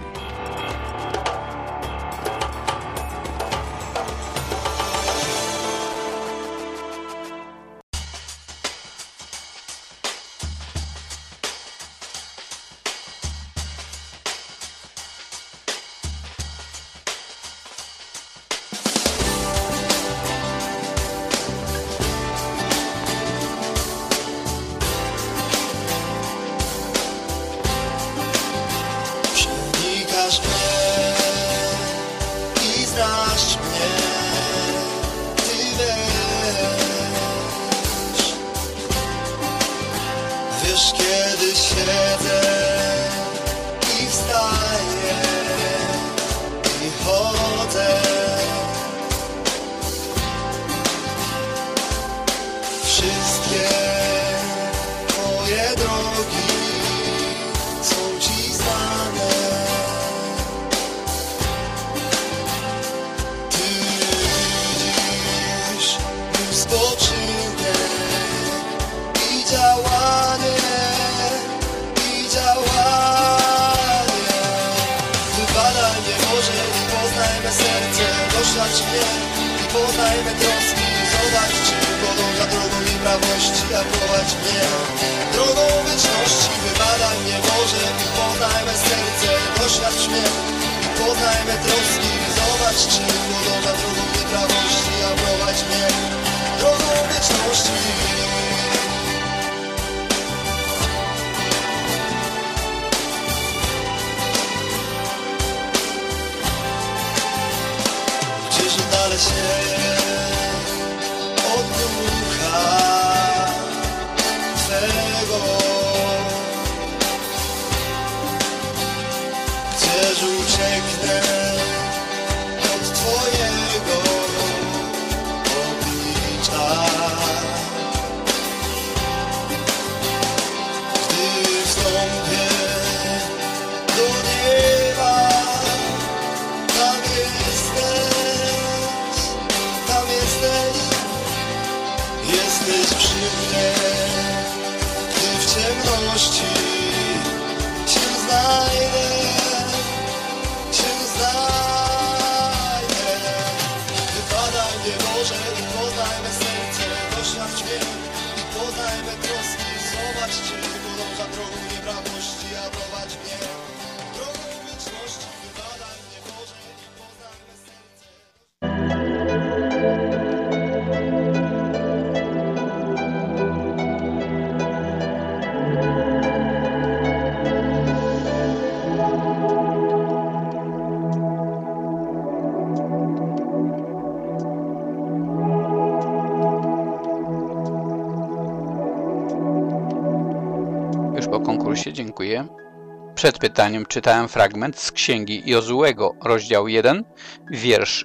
[SPEAKER 3] Dziękuję. Przed pytaniem czytałem fragment z Księgi Jozułego, rozdział 1, wiersz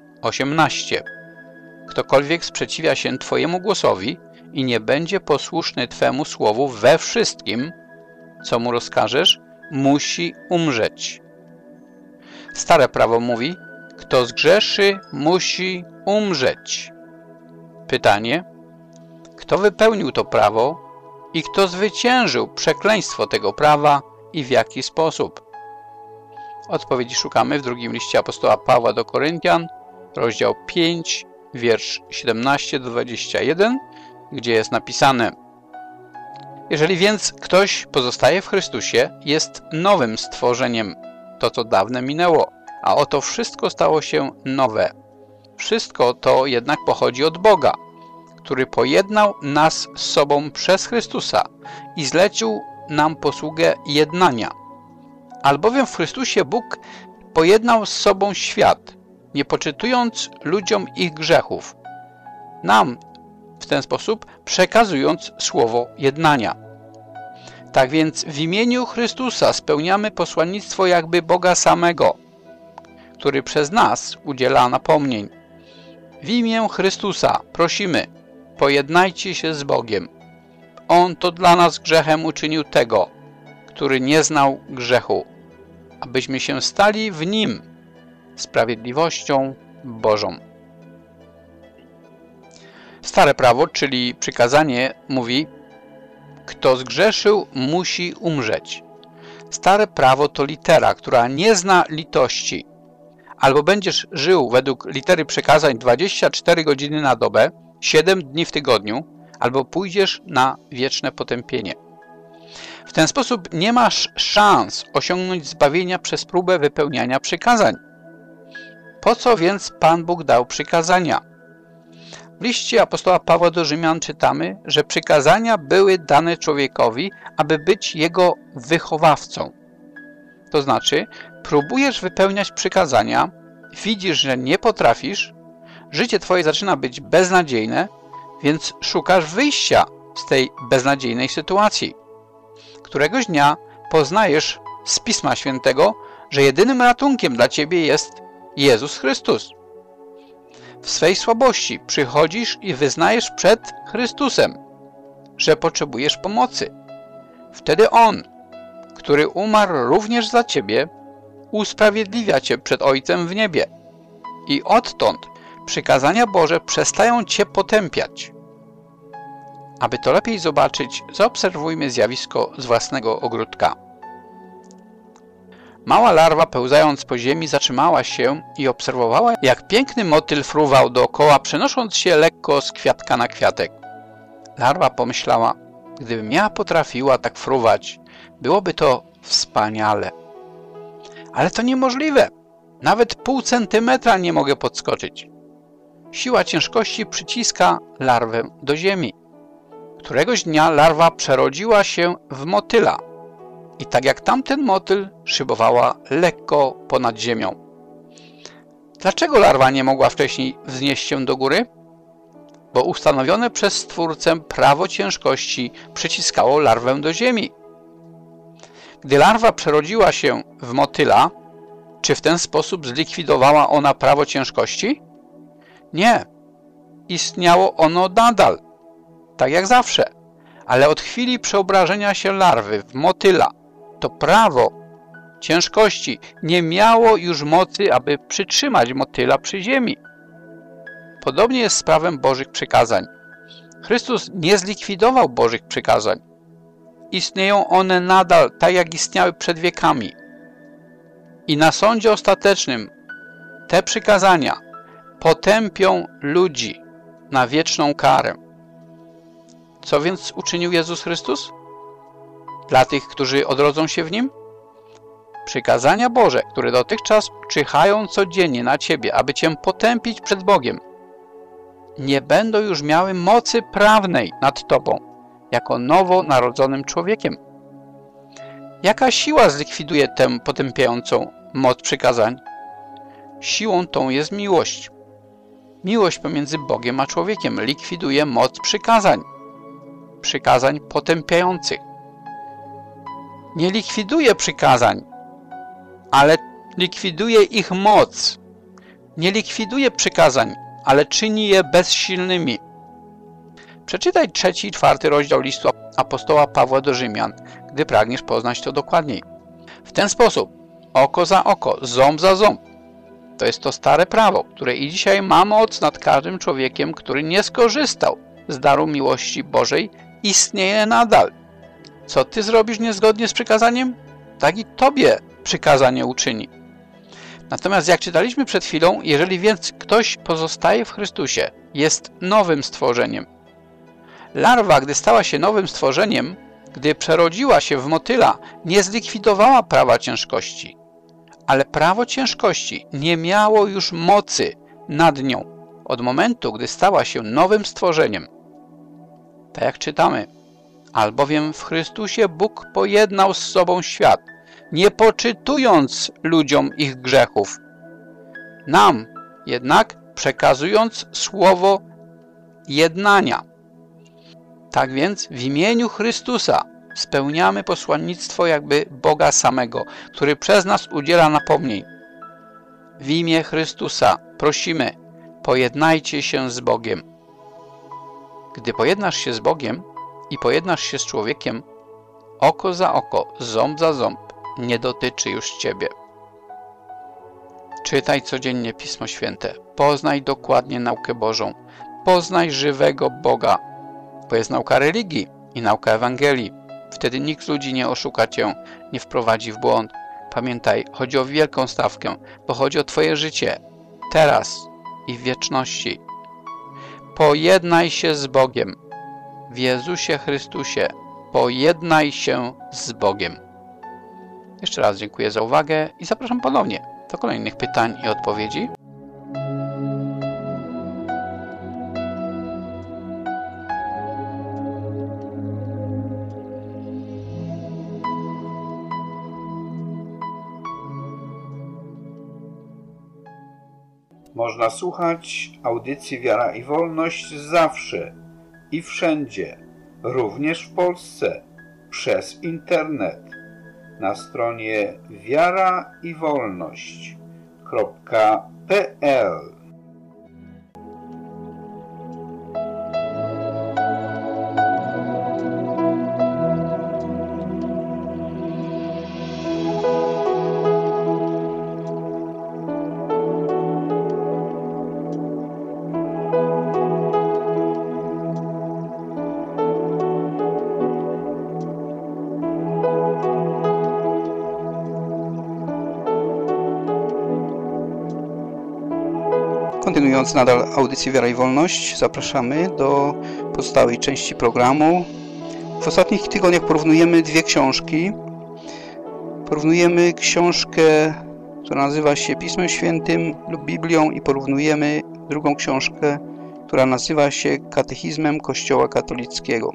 [SPEAKER 3] 18. Ktokolwiek sprzeciwia się Twojemu głosowi i nie będzie posłuszny Twemu słowu we wszystkim, co mu rozkażesz, musi umrzeć. Stare prawo mówi, kto zgrzeszy, musi umrzeć. Pytanie, kto wypełnił to prawo i kto zwyciężył przekleństwo tego prawa i w jaki sposób? Odpowiedzi szukamy w drugim liście apostoła Pawła do Koryntian, rozdział 5, wiersz 17-21, gdzie jest napisane: Jeżeli więc ktoś pozostaje w Chrystusie, jest nowym stworzeniem. To, co dawne minęło, a oto wszystko stało się nowe. Wszystko to jednak pochodzi od Boga, który pojednał nas z sobą przez Chrystusa i zlecił nam posługę jednania. Albowiem w Chrystusie Bóg pojednał z sobą świat, nie poczytując ludziom ich grzechów, nam w ten sposób przekazując słowo jednania. Tak więc w imieniu Chrystusa spełniamy posłannictwo jakby Boga samego, który przez nas udziela napomnień. W imię Chrystusa prosimy, pojednajcie się z Bogiem. On to dla nas grzechem uczynił tego, który nie znał grzechu, abyśmy się stali w Nim sprawiedliwością Bożą. Stare prawo, czyli przykazanie, mówi: kto zgrzeszył, musi umrzeć. Stare prawo to litera, która nie zna litości. Albo będziesz żył według litery przykazań 24 godziny na dobę, 7 dni w tygodniu, albo pójdziesz na wieczne potępienie. W ten sposób nie masz szans osiągnąć zbawienia przez próbę wypełniania przykazań. Po co więc Pan Bóg dał przykazania? W liście apostoła Pawła do Rzymian czytamy, że przykazania były dane człowiekowi, aby być jego wychowawcą. To znaczy, próbujesz wypełniać przykazania, widzisz, że nie potrafisz, życie twoje zaczyna być beznadziejne, więc szukasz wyjścia z tej beznadziejnej sytuacji. Któregoś dnia poznajesz z Pisma Świętego, że jedynym ratunkiem dla ciebie jest Jezus Chrystus. W swej słabości przychodzisz i wyznajesz przed Chrystusem, że potrzebujesz pomocy. Wtedy On, który umarł również za ciebie, usprawiedliwia cię przed Ojcem w niebie. I odtąd przykazania Boże przestają cię potępiać. Aby to lepiej zobaczyć, zaobserwujmy zjawisko z własnego ogródka. Mała larwa, pełzając po ziemi, zatrzymała się i obserwowała, jak piękny motyl fruwał dookoła, przenosząc się lekko z kwiatka na kwiatek. Larwa pomyślała: gdybym ja potrafiła tak fruwać, byłoby to wspaniale. Ale to niemożliwe. Nawet pół centymetra nie mogę podskoczyć. Siła ciężkości przyciska larwę do ziemi. Któregoś dnia larwa przerodziła się w motyla i tak jak tamten motyl szybowała lekko ponad ziemią. Dlaczego larwa nie mogła wcześniej wznieść się do góry? Bo ustanowione przez Stwórcę prawo ciężkości przyciskało larwę do ziemi. Gdy larwa przerodziła się w motyla, czy w ten sposób zlikwidowała ona prawo ciężkości? Nie. Istniało ono nadal, tak jak zawsze. Ale od chwili przeobrażenia się larwy w motyla, to prawo ciężkości nie miało już mocy, aby przytrzymać motyla przy ziemi. Podobnie jest z prawem Bożych przykazań. Chrystus nie zlikwidował Bożych przykazań. Istnieją one nadal, tak jak istniały przed wiekami. I na sądzie ostatecznym te przykazania potępią ludzi na wieczną karę. Co więc uczynił Jezus Chrystus? Dla tych, którzy odrodzą się w Nim? Przykazania Boże, które dotychczas czyhają codziennie na Ciebie, aby Cię potępić przed Bogiem, nie będą już miały mocy prawnej nad Tobą, jako nowonarodzonym człowiekiem. Jaka siła zlikwiduje tę potępiającą moc przykazań? Siłą tą jest miłość. Miłość pomiędzy Bogiem a człowiekiem likwiduje moc przykazań potępiających. Nie likwiduje przykazań, ale likwiduje ich moc. Nie likwiduje przykazań, ale czyni je bezsilnymi. Przeczytaj 3. i 4. rozdział listu apostoła Pawła do Rzymian, gdy pragniesz poznać to dokładniej. W ten sposób oko za oko, ząb za ząb. To jest to stare prawo, które i dzisiaj ma moc nad każdym człowiekiem, który nie skorzystał z daru miłości Bożej, istnieje nadal. Co ty zrobisz niezgodnie z przykazaniem? Tak i tobie przykazanie uczyni. Natomiast jak czytaliśmy przed chwilą, jeżeli więc ktoś pozostaje w Chrystusie, jest nowym stworzeniem. Larwa, gdy stała się nowym stworzeniem, gdy przerodziła się w motyla, nie zlikwidowała prawa ciężkości. Ale prawo ciężkości nie miało już mocy nad nią od momentu, gdy stała się nowym stworzeniem. Tak jak czytamy, albowiem w Chrystusie Bóg pojednał z sobą świat, nie poczytując ludziom ich grzechów. Nam jednak przekazując słowo jednania. Tak więc w imieniu Chrystusa spełniamy posłannictwo jakby Boga samego, który przez nas udziela napomnień. W imię Chrystusa prosimy, pojednajcie się z Bogiem. Gdy pojednasz się z Bogiem i pojednasz się z człowiekiem, oko za oko, ząb za ząb nie dotyczy już ciebie. Czytaj codziennie Pismo Święte, poznaj dokładnie naukę Bożą. Poznaj żywego Boga, bo jest nauka religii i nauka Ewangelii. Wtedy nikt z ludzi nie oszuka cię, nie wprowadzi w błąd. Pamiętaj, chodzi o wielką stawkę, bo chodzi o twoje życie, teraz i w wieczności. Pojednaj się z Bogiem. W Jezusie Chrystusie pojednaj się z Bogiem. Jeszcze raz dziękuję za uwagę i zapraszam ponownie do kolejnych pytań i odpowiedzi.
[SPEAKER 13] Można słuchać audycji Wiara i Wolność zawsze i wszędzie, również w Polsce, przez internet na stronie wiaraiwolność.pl.
[SPEAKER 3] Kontynuując nadal audycję Wiara i Wolność, zapraszamy do pozostałej części programu. W ostatnich tygodniach porównujemy dwie książki. Porównujemy książkę, która nazywa się Pismem Świętym lub Biblią i porównujemy drugą książkę, która nazywa się Katechizmem Kościoła Katolickiego.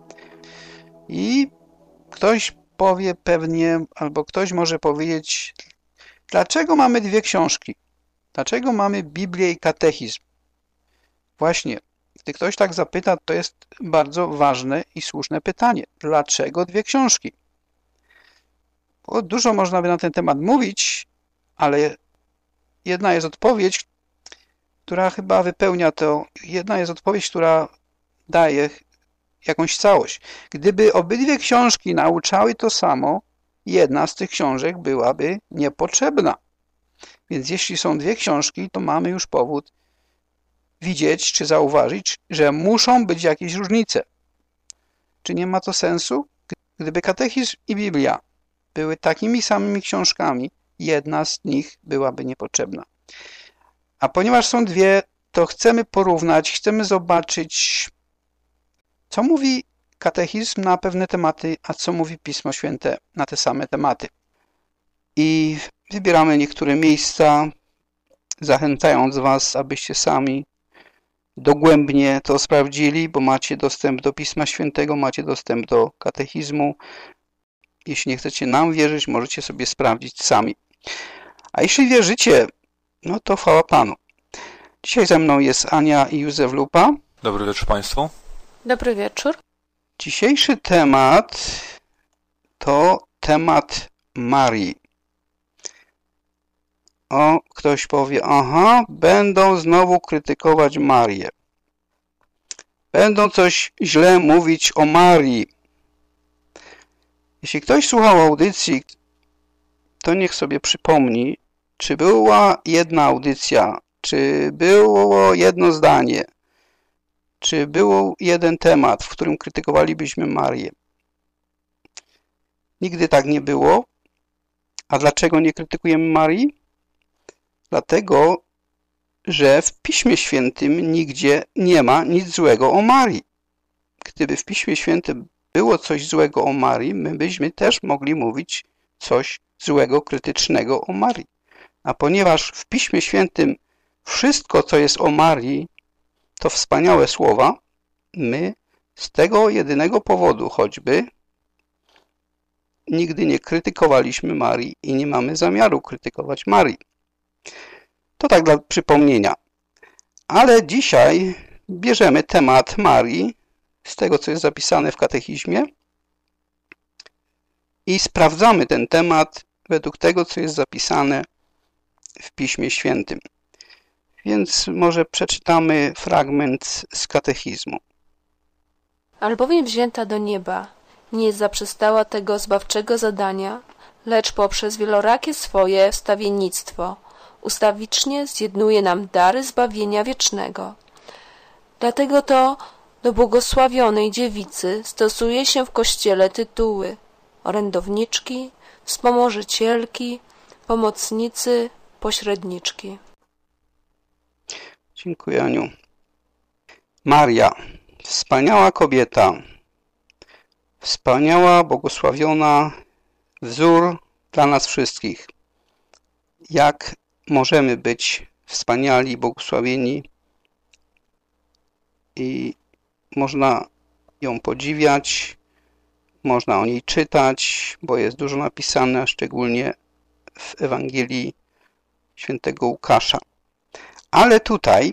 [SPEAKER 3] I ktoś powie pewnie, albo ktoś może powiedzieć, dlaczego mamy dwie książki? Dlaczego mamy Biblię i katechizm? Właśnie, gdy ktoś tak zapyta, to jest bardzo ważne i słuszne pytanie. Dlaczego dwie książki? Bo dużo można by na ten temat mówić, ale jedna jest odpowiedź, która chyba wypełnia to. Jedna jest odpowiedź, która daje jakąś całość. Gdyby obydwie książki nauczały to samo, jedna z tych książek byłaby niepotrzebna. Więc jeśli są dwie książki, to mamy już powód widzieć czy zauważyć, że muszą być jakieś różnice. Czy nie ma to sensu? Gdyby katechizm i Biblia były takimi samymi książkami, jedna z nich byłaby niepotrzebna. A ponieważ są dwie, to chcemy porównać, chcemy zobaczyć, co mówi katechizm na pewne tematy, a co mówi Pismo Święte na te same tematy. I wybieramy niektóre miejsca, zachęcając Was, abyście sami dogłębnie to sprawdzili, bo macie dostęp do Pisma Świętego, macie dostęp do katechizmu. Jeśli nie chcecie nam wierzyć, możecie sobie sprawdzić sami. A jeśli wierzycie, no to chwała Panu. Dzisiaj ze mną jest Ania i Józef Lupa.
[SPEAKER 14] Dobry wieczór Państwu.
[SPEAKER 8] Dobry wieczór.
[SPEAKER 3] Dzisiejszy temat to temat Marii. O, ktoś powie, aha, będą znowu krytykować Marię. Będą coś źle mówić o Marii. Jeśli ktoś słuchał audycji, to niech sobie przypomni, czy była jedna audycja, czy było jedno zdanie, czy był jeden temat, w którym krytykowalibyśmy Marię. Nigdy tak nie było. A dlaczego nie krytykujemy Marii? Dlatego, że w Piśmie Świętym nigdzie nie ma nic złego o Marii. Gdyby w Piśmie Świętym było coś złego o Marii, my byśmy też mogli mówić coś złego, krytycznego o Marii. A ponieważ w Piśmie Świętym wszystko, co jest o Marii, to wspaniałe słowa, my z tego jedynego powodu choćby nigdy nie krytykowaliśmy Marii i nie mamy zamiaru krytykować Marii. To tak dla przypomnienia. Ale dzisiaj bierzemy temat Marii z tego, co jest zapisane w katechizmie i sprawdzamy ten temat według tego, co jest zapisane w Piśmie Świętym. Więc może przeczytamy fragment z katechizmu.
[SPEAKER 8] Albowiem wzięta do nieba nie zaprzestała tego zbawczego zadania, lecz poprzez wielorakie swoje wstawiennictwo ustawicznie zjednuje nam dary zbawienia wiecznego. Dlatego to do błogosławionej dziewicy stosuje się w Kościele tytuły orędowniczki, wspomożycielki, pomocnicy, pośredniczki.
[SPEAKER 14] Dziękuję, Aniu. Maria, wspaniała kobieta, wspaniała, błogosławiona, wzór dla nas wszystkich. Jak możemy być wspaniali, błogosławieni i można ją podziwiać, można o niej czytać, bo jest dużo napisane, szczególnie w Ewangelii świętego Łukasza. Ale tutaj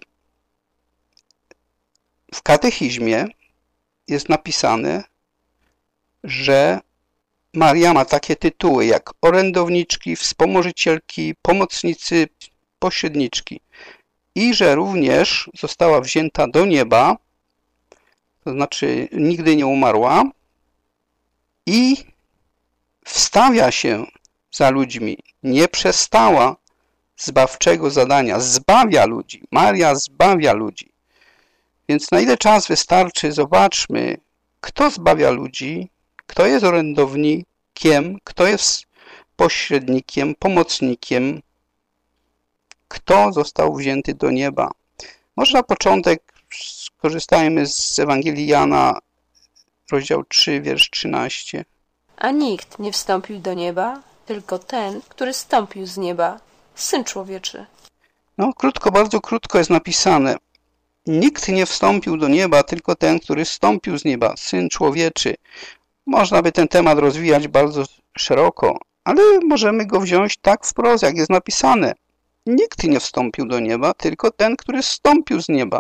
[SPEAKER 14] w katechizmie jest napisane, że Maria ma takie tytuły jak orędowniczki, wspomożycielki, pomocnicy, pośredniczki i że również została wzięta do nieba, to znaczy nigdy nie umarła i wstawia się za ludźmi, nie przestała zbawczego zadania, zbawia ludzi. Maria zbawia ludzi. Więc na ile czas wystarczy, zobaczmy, kto zbawia ludzi, kto jest orędownikiem, kto jest pośrednikiem, pomocnikiem, kto został wzięty do nieba. Może na początek skorzystajmy z Ewangelii Jana, rozdział 3, wiersz 13.
[SPEAKER 8] A nikt nie wstąpił do nieba, tylko ten, który zstąpił z nieba, Syn Człowieczy.
[SPEAKER 14] No, krótko, bardzo krótko jest napisane. Nikt nie wstąpił do nieba, tylko ten, który zstąpił z nieba, Syn Człowieczy. Można by ten temat rozwijać bardzo szeroko, ale możemy go wziąć tak wprost, jak jest napisane. Nikt nie wstąpił do nieba, tylko ten, który zstąpił z nieba.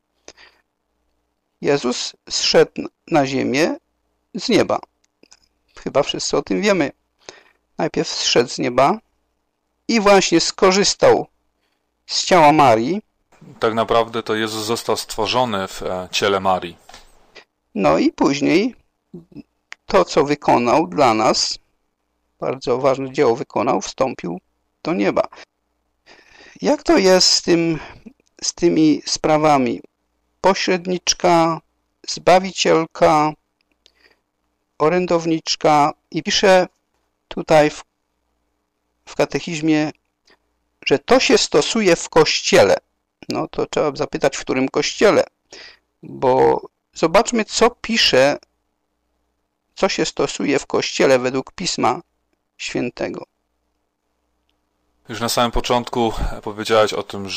[SPEAKER 14] Jezus zszedł na ziemię z nieba. Chyba wszyscy o tym wiemy. Najpierw zszedł z nieba i właśnie skorzystał z ciała Marii.
[SPEAKER 15] Tak naprawdę to Jezus został stworzony w ciele Marii.
[SPEAKER 14] No i później to, co wykonał dla nas, bardzo ważne dzieło wykonał, wstąpił do nieba. Jak to jest z tymi sprawami? Pośredniczka, zbawicielka, orędowniczka i pisze tutaj w katechizmie, że to się stosuje w Kościele. No to trzeba zapytać, w którym Kościele, bo zobaczmy, co pisze, co się stosuje w Kościele według Pisma Świętego.
[SPEAKER 15] Już na samym początku powiedziałeś o tym,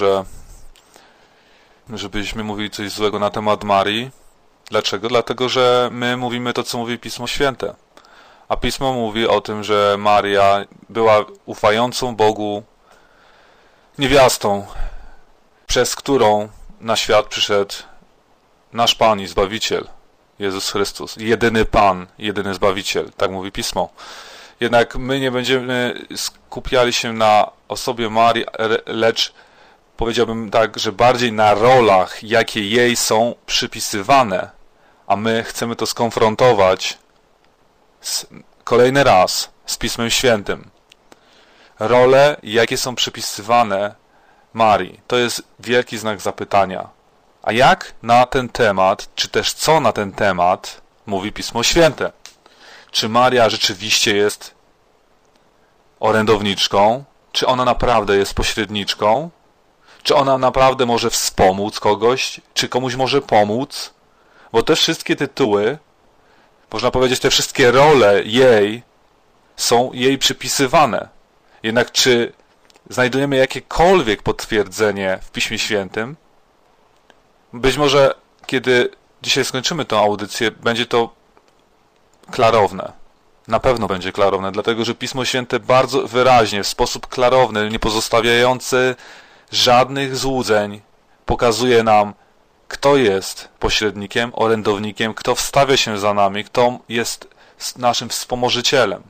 [SPEAKER 15] żebyśmy mówili coś złego na temat Marii. Dlaczego? Dlatego, że my mówimy to, co mówi Pismo Święte. A Pismo mówi o tym, że Maria była ufającą Bogu niewiastą, przez którą na świat przyszedł nasz Pan i Zbawiciel, Jezus Chrystus. Jedyny Pan, jedyny Zbawiciel, tak mówi Pismo. Jednak my nie będziemy skupiali się na osobie Marii, lecz powiedziałbym tak, że bardziej na rolach, jakie jej są przypisywane, a my chcemy to skonfrontować kolejny raz z Pismem Świętym. Role, jakie są przypisywane Marii, to jest wielki znak zapytania. A jak na ten temat, czy też co na ten temat mówi Pismo Święte? Czy Maria rzeczywiście jest orędowniczką? Czy ona naprawdę jest pośredniczką? Czy ona naprawdę może wspomóc kogoś? Czy komuś może pomóc? Bo te wszystkie tytuły, można powiedzieć, te wszystkie role jej są jej przypisywane. Jednak czy znajdujemy jakiekolwiek potwierdzenie w Piśmie Świętym? Być może, kiedy dzisiaj skończymy tę audycję, będzie to klarowne. Na pewno będzie klarowne, dlatego że Pismo Święte bardzo wyraźnie, w sposób klarowny, nie pozostawiający żadnych złudzeń, pokazuje nam, kto jest pośrednikiem, orędownikiem, kto wstawia się za nami, kto jest naszym wspomożycielem,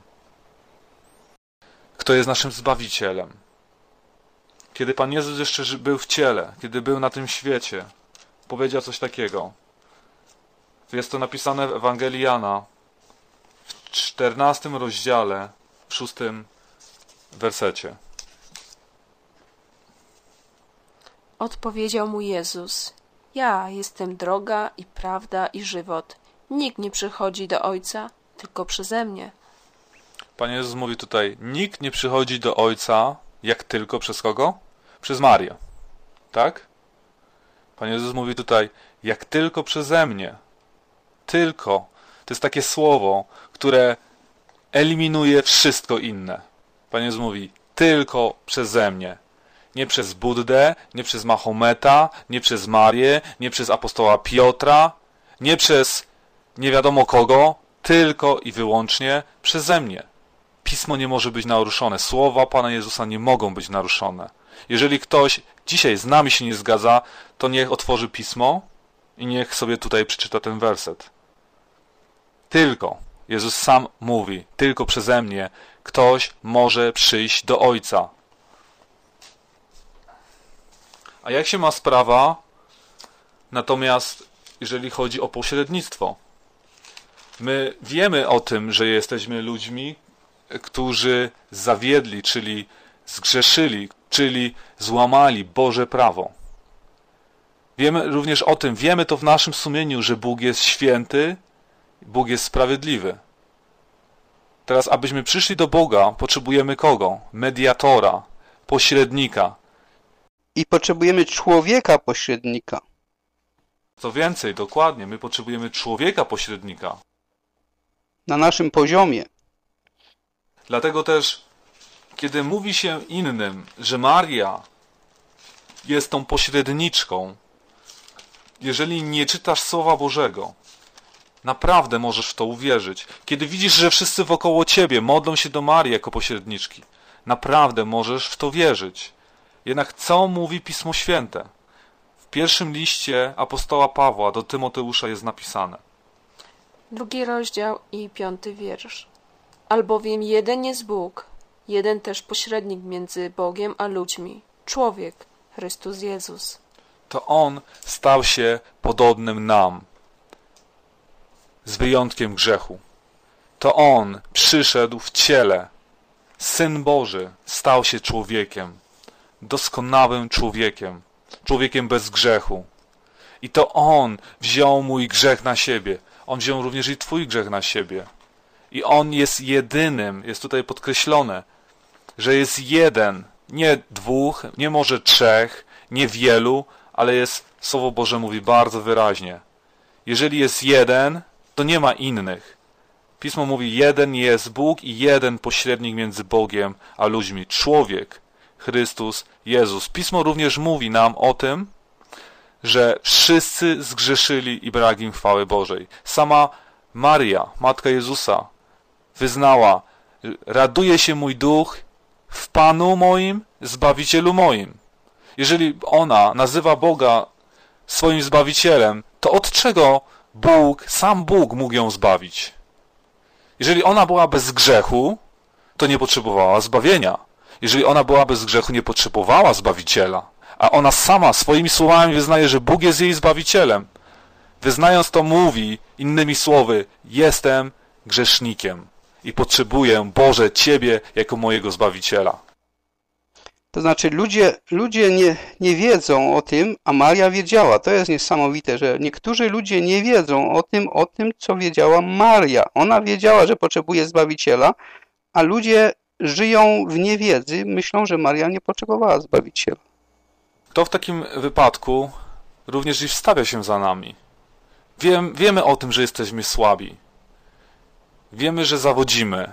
[SPEAKER 15] kto jest naszym Zbawicielem. Kiedy Pan Jezus jeszcze był w ciele, kiedy był na tym świecie, powiedział coś takiego. Jest to napisane w Ewangelii Jana, w 14 rozdziale, w 6 wersecie.
[SPEAKER 8] Odpowiedział mu Jezus: Ja jestem droga i prawda i żywot. Nikt nie przychodzi do Ojca, tylko przeze mnie.
[SPEAKER 15] Pan Jezus mówi tutaj, nikt nie przychodzi do Ojca, jak tylko przez kogo? Przez Marię. Tak? Pan Jezus mówi tutaj, jak tylko przeze mnie. Tylko. To jest takie słowo, które eliminuje wszystko inne. Pan Jezus mówi, tylko przeze mnie. Nie przez Buddę, nie przez Mahometa, nie przez Marię, nie przez apostoła Piotra, nie przez nie wiadomo kogo, tylko i wyłącznie przeze mnie. Pismo nie może być naruszone. Słowa Pana Jezusa nie mogą być naruszone. Jeżeli ktoś dzisiaj z nami się nie zgadza, to niech otworzy Pismo i niech sobie tutaj przeczyta ten werset. Tylko, Jezus sam mówi, tylko przeze mnie ktoś może przyjść do Ojca. A jak się ma sprawa, natomiast jeżeli chodzi o pośrednictwo? My wiemy o tym, że jesteśmy ludźmi, którzy zawiedli, czyli zgrzeszyli, czyli złamali Boże prawo. Wiemy również o tym, wiemy to w naszym sumieniu, że Bóg jest święty, Bóg jest sprawiedliwy. Teraz, abyśmy przyszli do Boga, potrzebujemy kogo? Mediatora, pośrednika.
[SPEAKER 14] I potrzebujemy człowieka pośrednika.
[SPEAKER 15] Co więcej, dokładnie, my potrzebujemy człowieka pośrednika.
[SPEAKER 14] Na naszym poziomie.
[SPEAKER 15] Dlatego też, kiedy mówi się innym, że Maria jest tą pośredniczką, jeżeli nie czytasz Słowa Bożego, naprawdę możesz w to uwierzyć. Kiedy widzisz, że wszyscy wokoło ciebie modlą się do Marii jako pośredniczki, naprawdę możesz w to wierzyć. Jednak co mówi Pismo Święte? W pierwszym liście apostoła Pawła do Tymoteusza jest napisane.
[SPEAKER 8] 2 rozdział i 5 wiersz. Albowiem jeden jest Bóg, jeden też pośrednik między Bogiem a ludźmi, człowiek, Chrystus Jezus.
[SPEAKER 15] To On stał się podobnym nam, z wyjątkiem grzechu. To On przyszedł w ciele. Syn Boży stał się człowiekiem, doskonałym człowiekiem, człowiekiem bez grzechu. I to On wziął mój grzech na siebie. On wziął również i twój grzech na siebie. I On jest jedynym, jest tutaj podkreślone, że jest jeden, nie dwóch, nie może trzech, nie wielu, ale jest, Słowo Boże mówi bardzo wyraźnie. Jeżeli jest jeden, to nie ma innych. Pismo mówi, jeden jest Bóg i jeden pośrednik między Bogiem a ludźmi. Człowiek, Chrystus Jezus. Pismo również mówi nam o tym, że wszyscy zgrzeszyli i brak im chwały Bożej. Sama Maria, Matka Jezusa, wyznała, raduje się mój duch w Panu moim, Zbawicielu moim. Jeżeli ona nazywa Boga swoim Zbawicielem, to od czego Bóg, sam Bóg mógł ją zbawić? Jeżeli ona była bez grzechu, to nie potrzebowała zbawienia. Jeżeli ona była bez grzechu, nie potrzebowała Zbawiciela. A ona sama swoimi słowami wyznaje, że Bóg jest jej Zbawicielem. Wyznając to mówi, innymi słowy, jestem grzesznikiem i potrzebuję, Boże, Ciebie jako mojego Zbawiciela.
[SPEAKER 14] To znaczy ludzie nie wiedzą o tym, a Maria wiedziała. To jest niesamowite, że niektórzy ludzie nie wiedzą o tym, co wiedziała Maria. Ona wiedziała, że potrzebuje Zbawiciela, a ludzie żyją w niewiedzy, myślą, że Maria nie potrzebowała Zbawiciela.
[SPEAKER 15] To w takim wypadku również i wstawia się za nami. Wiemy o tym, że jesteśmy słabi. Wiemy, że zawodzimy.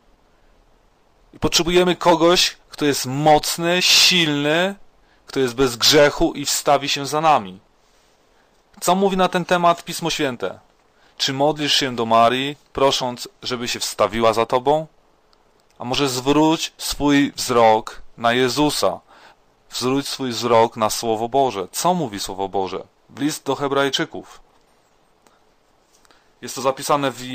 [SPEAKER 15] I potrzebujemy kogoś, kto jest mocny, silny, kto jest bez grzechu i wstawi się za nami. Co mówi na ten temat Pismo Święte? Czy modlisz się do Marii, prosząc, żeby się wstawiła za tobą? A może zwróć swój wzrok na Jezusa. Zwróć swój wzrok na Słowo Boże. Co mówi Słowo Boże? W list do Hebrajczyków. Jest to zapisane w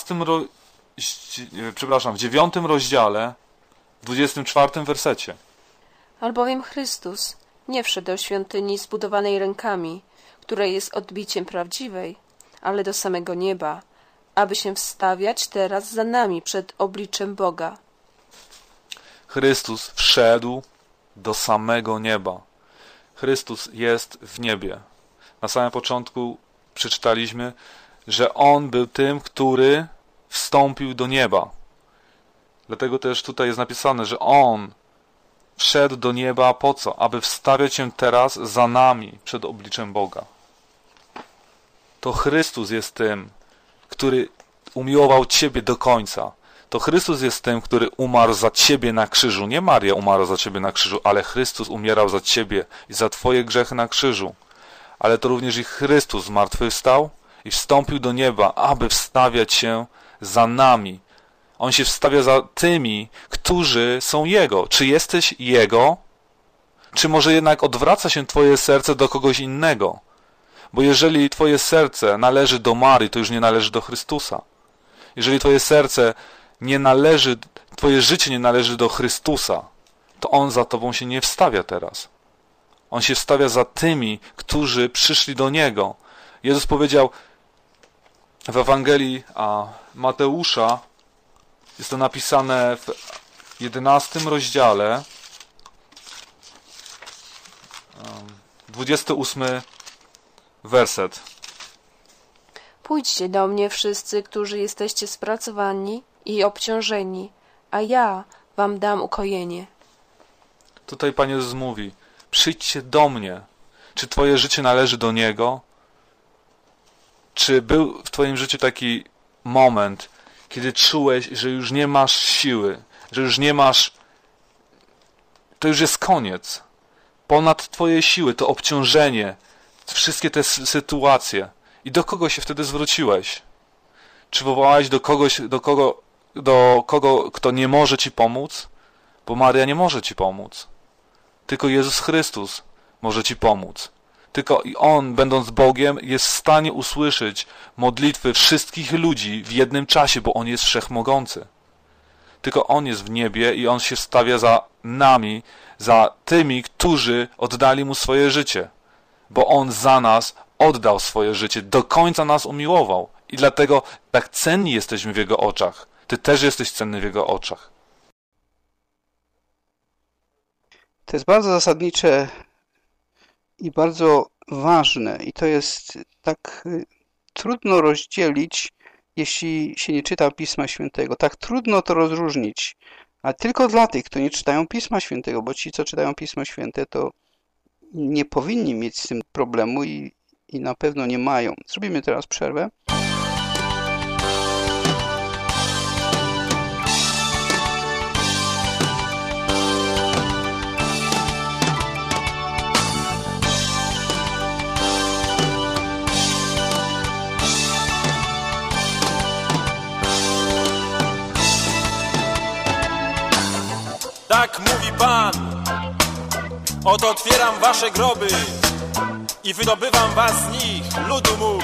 [SPEAKER 15] 9 rozdziale, w 24 wersecie.
[SPEAKER 8] Albowiem Chrystus nie wszedł do świątyni zbudowanej rękami, która jest odbiciem prawdziwej, ale do samego nieba, aby się wstawiać teraz za nami przed obliczem Boga.
[SPEAKER 15] Chrystus wszedł do samego nieba. Chrystus jest w niebie. Na samym początku przeczytaliśmy, że On był tym, który wstąpił do nieba. Dlatego też tutaj jest napisane, że On wszedł do nieba po co? Aby wstawiać się teraz za nami przed obliczem Boga. To Chrystus jest tym, który umiłował Ciebie do końca. To Chrystus jest tym, który umarł za Ciebie na krzyżu. Nie Maria umarła za Ciebie na krzyżu, ale Chrystus umierał za Ciebie i za Twoje grzechy na krzyżu. Ale to również i Chrystus zmartwychwstał i wstąpił do nieba, aby wstawiać się za nami. On się wstawia za tymi, którzy są Jego. Czy jesteś Jego? Czy może jednak odwraca się Twoje serce do kogoś innego? Bo jeżeli Twoje serce należy do Marii, to już nie należy do Chrystusa. Jeżeli Twoje serce nie należy, Twoje życie nie należy do Chrystusa, to On za Tobą się nie wstawia teraz. On się wstawia za tymi, którzy przyszli do Niego. Jezus powiedział w Ewangelii Mateusza, jest to napisane w 11 rozdziale, 28 werset.
[SPEAKER 8] Pójdźcie do mnie wszyscy, którzy jesteście spracowani i obciążeni, a ja wam dam ukojenie.
[SPEAKER 15] Tutaj Pan Jezus mówi, przyjdźcie do mnie. Czy Twoje życie należy do Niego? Czy był w Twoim życiu taki moment, kiedy czułeś, że już nie masz siły, że już nie masz, to już jest koniec. Ponad Twoje siły, to obciążenie, wszystkie te sytuacje. I do kogo się wtedy zwróciłeś? Czy wołałeś do kogo, kto nie może Ci pomóc? Bo Maria nie może Ci pomóc. Tylko Jezus Chrystus może Ci pomóc. Tylko i On, będąc Bogiem, jest w stanie usłyszeć modlitwy wszystkich ludzi w jednym czasie, bo On jest wszechmogący. Tylko On jest w niebie i On się stawia za nami, za tymi, którzy oddali Mu swoje życie. Bo On za nas oddał swoje życie, do końca nas umiłował. I dlatego tak cenni jesteśmy w Jego oczach. Ty też jesteś cenny w Jego oczach.
[SPEAKER 14] To jest bardzo zasadnicze i bardzo ważne. I to jest tak trudno rozdzielić, jeśli się nie czyta Pisma Świętego. Tak trudno to rozróżnić. A tylko dla tych, którzy nie czytają Pisma Świętego, bo ci, co czytają Pismo Święte, to nie powinni mieć z tym problemu i na pewno nie mają. Zrobimy teraz przerwę.
[SPEAKER 16] Tak mówi Pan, oto otwieram wasze groby i wydobywam was z nich, ludu mój.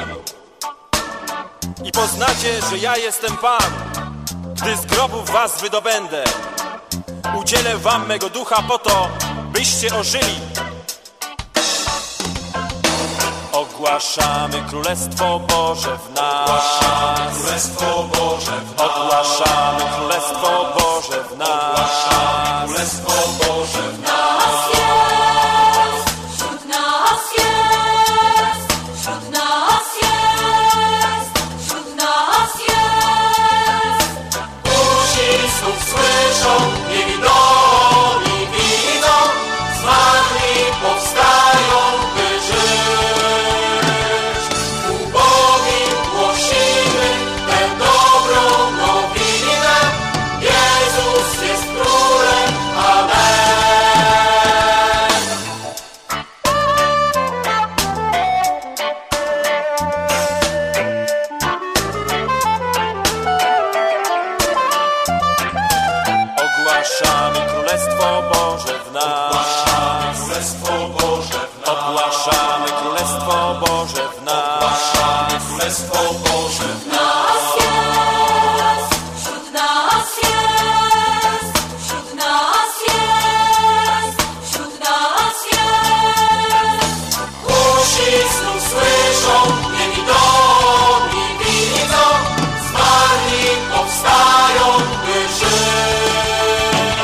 [SPEAKER 16] I poznacie, że ja jestem Pan, gdy z grobów was wydobędę. Udzielę wam mego ducha po to, byście ożyli. Ogłaszamy Królestwo Boże w nas. Ogłaszamy Królestwo Boże w nas. Ogłaszamy Królestwo Boże w nas. Ogłaszamy Królestwo Boże w nas. Wśród nas jest, wśród nas jest, wśród nas jest. Usi znów słyszą, niewidomi widzą, zmarli powstają, by żyć. Ubogim głosimy tę dobrą nowinę. Jezus jest Królem. Amen. Ogłaszamy Królestwo Boże w nas. Ogłaszamy Królestwo Boże w nas. Ogłaszamy Królestwo Boże w nas. Ogłaszamy Królestwo Boże w nas. Wśród nas jest, wśród nas jest, wśród nas jest. Usi znów słyszą, niewidomi widzą, zmarli powstają, by żyć.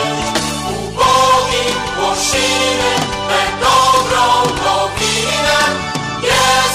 [SPEAKER 16] Ubogim głosimy tę dobrą nowinę.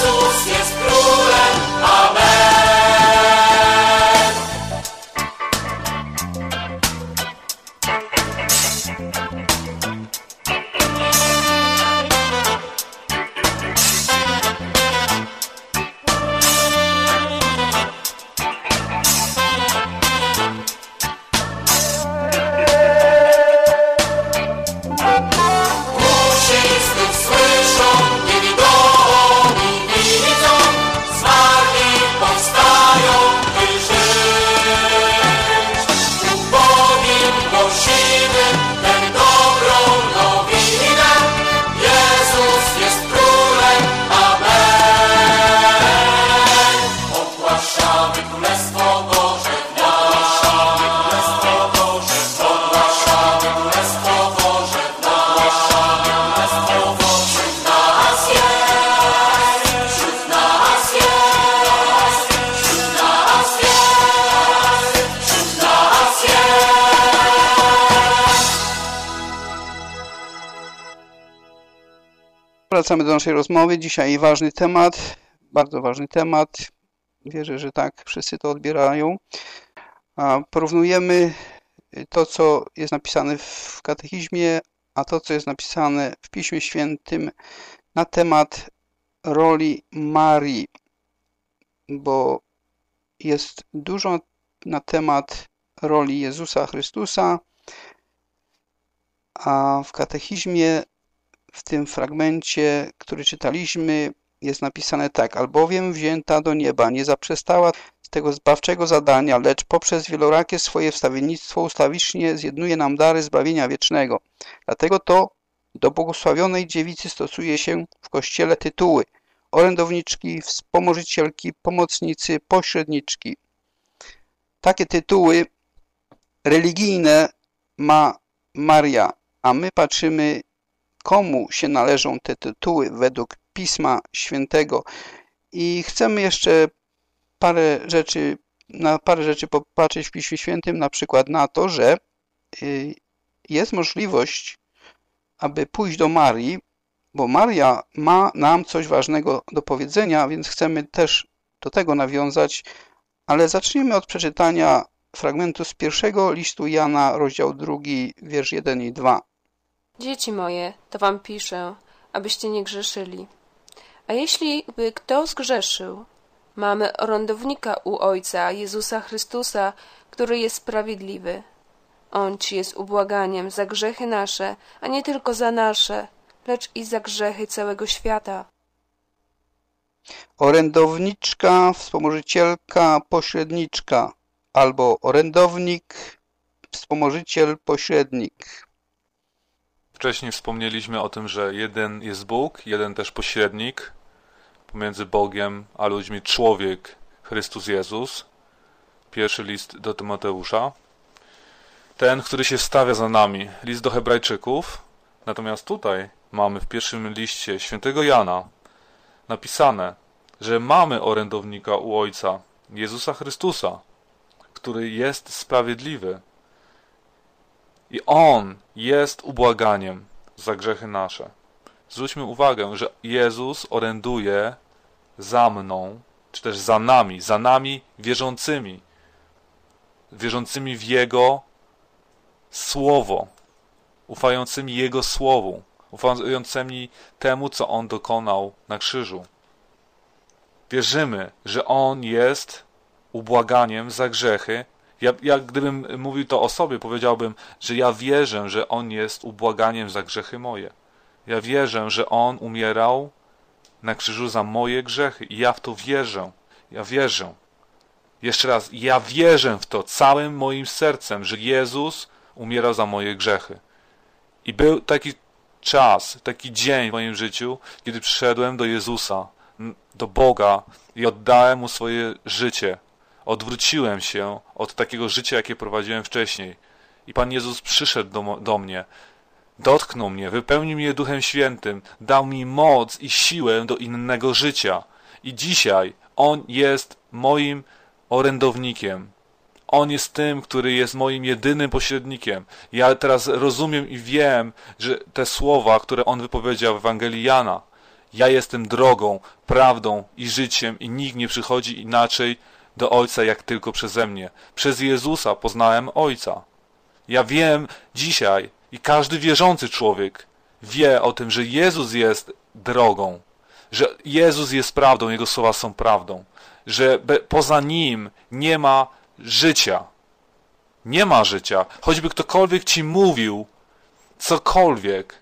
[SPEAKER 14] Wracamy do naszej rozmowy. Dzisiaj ważny temat, bardzo ważny temat. Wierzę, że tak wszyscy to odbierają. Porównujemy to, co jest napisane w katechizmie, a to, co jest napisane w Piśmie Świętym na temat roli Marii, bo jest dużo na temat roli Jezusa Chrystusa, a w katechizmie, w tym fragmencie, który czytaliśmy, jest napisane tak: albowiem wzięta do nieba nie zaprzestała z tego zbawczego zadania, lecz poprzez wielorakie swoje wstawiennictwo ustawicznie zjednuje nam dary zbawienia wiecznego. Dlatego to do błogosławionej dziewicy stosuje się w Kościele tytuły orędowniczki, wspomożycielki, pomocnicy, pośredniczki. Takie tytuły religijne ma Maria, a my patrzymy, komu się należą te tytuły według Pisma Świętego. I chcemy jeszcze na parę rzeczy popatrzeć w Piśmie Świętym, na przykład na to, że jest możliwość, aby pójść do Marii, bo Maria ma nam coś ważnego do powiedzenia, więc chcemy też do tego nawiązać, ale zacznijmy od przeczytania fragmentu z pierwszego listu Jana, rozdział 2, wiersz 1 i 2.
[SPEAKER 8] Dzieci moje, to wam piszę, abyście nie grzeszyli. A jeśli by kto zgrzeszył, mamy orędownika u Ojca, Jezusa Chrystusa, który jest sprawiedliwy. On ci jest ubłaganiem za grzechy nasze, a nie tylko za nasze, lecz i za grzechy całego świata.
[SPEAKER 14] Orędowniczka, wspomożycielka, pośredniczka, albo orędownik, wspomożyciel, pośrednik.
[SPEAKER 15] Wcześniej wspomnieliśmy o tym, że jeden jest Bóg, jeden też pośrednik pomiędzy Bogiem a ludźmi, człowiek, Chrystus Jezus. Pierwszy list do Tymoteusza. Ten, który się wstawia za nami, list do Hebrajczyków. Natomiast tutaj mamy w pierwszym liście świętego Jana napisane, że mamy orędownika u Ojca, Jezusa Chrystusa, który jest sprawiedliwy. I On jest ubłaganiem za grzechy nasze. Zwróćmy uwagę, że Jezus oręduje za mną, czy też za nami wierzącymi w Jego Słowo, ufającymi Jego Słowu, ufającymi temu, co On dokonał na krzyżu. Wierzymy, że On jest ubłaganiem za grzechy. Ja gdybym mówił to o sobie, powiedziałbym, że ja wierzę, że On jest ubłaganiem za grzechy moje. Ja wierzę, że On umierał na krzyżu za moje grzechy i ja w to wierzę. Ja wierzę. Jeszcze raz, ja wierzę w to całym moim sercem, że Jezus umierał za moje grzechy. I był taki czas, taki dzień w moim życiu, kiedy przyszedłem do Jezusa, do Boga i oddałem Mu swoje życie. Odwróciłem się od takiego życia, jakie prowadziłem wcześniej. I Pan Jezus przyszedł do mnie, dotknął mnie, wypełnił mnie Duchem Świętym, dał mi moc i siłę do innego życia. I dzisiaj On jest moim orędownikiem. On jest tym, który jest moim jedynym pośrednikiem. Ja teraz rozumiem i wiem, że te słowa, które On wypowiedział w Ewangelii Jana, ja jestem drogą, prawdą i życiem i nikt nie przychodzi inaczej do Ojca jak tylko przeze mnie. Przez Jezusa poznałem Ojca. Ja wiem dzisiaj i każdy wierzący człowiek wie o tym, że Jezus jest drogą, że Jezus jest prawdą, Jego słowa są prawdą, że poza Nim nie ma życia. Nie ma życia. Choćby ktokolwiek ci mówił cokolwiek,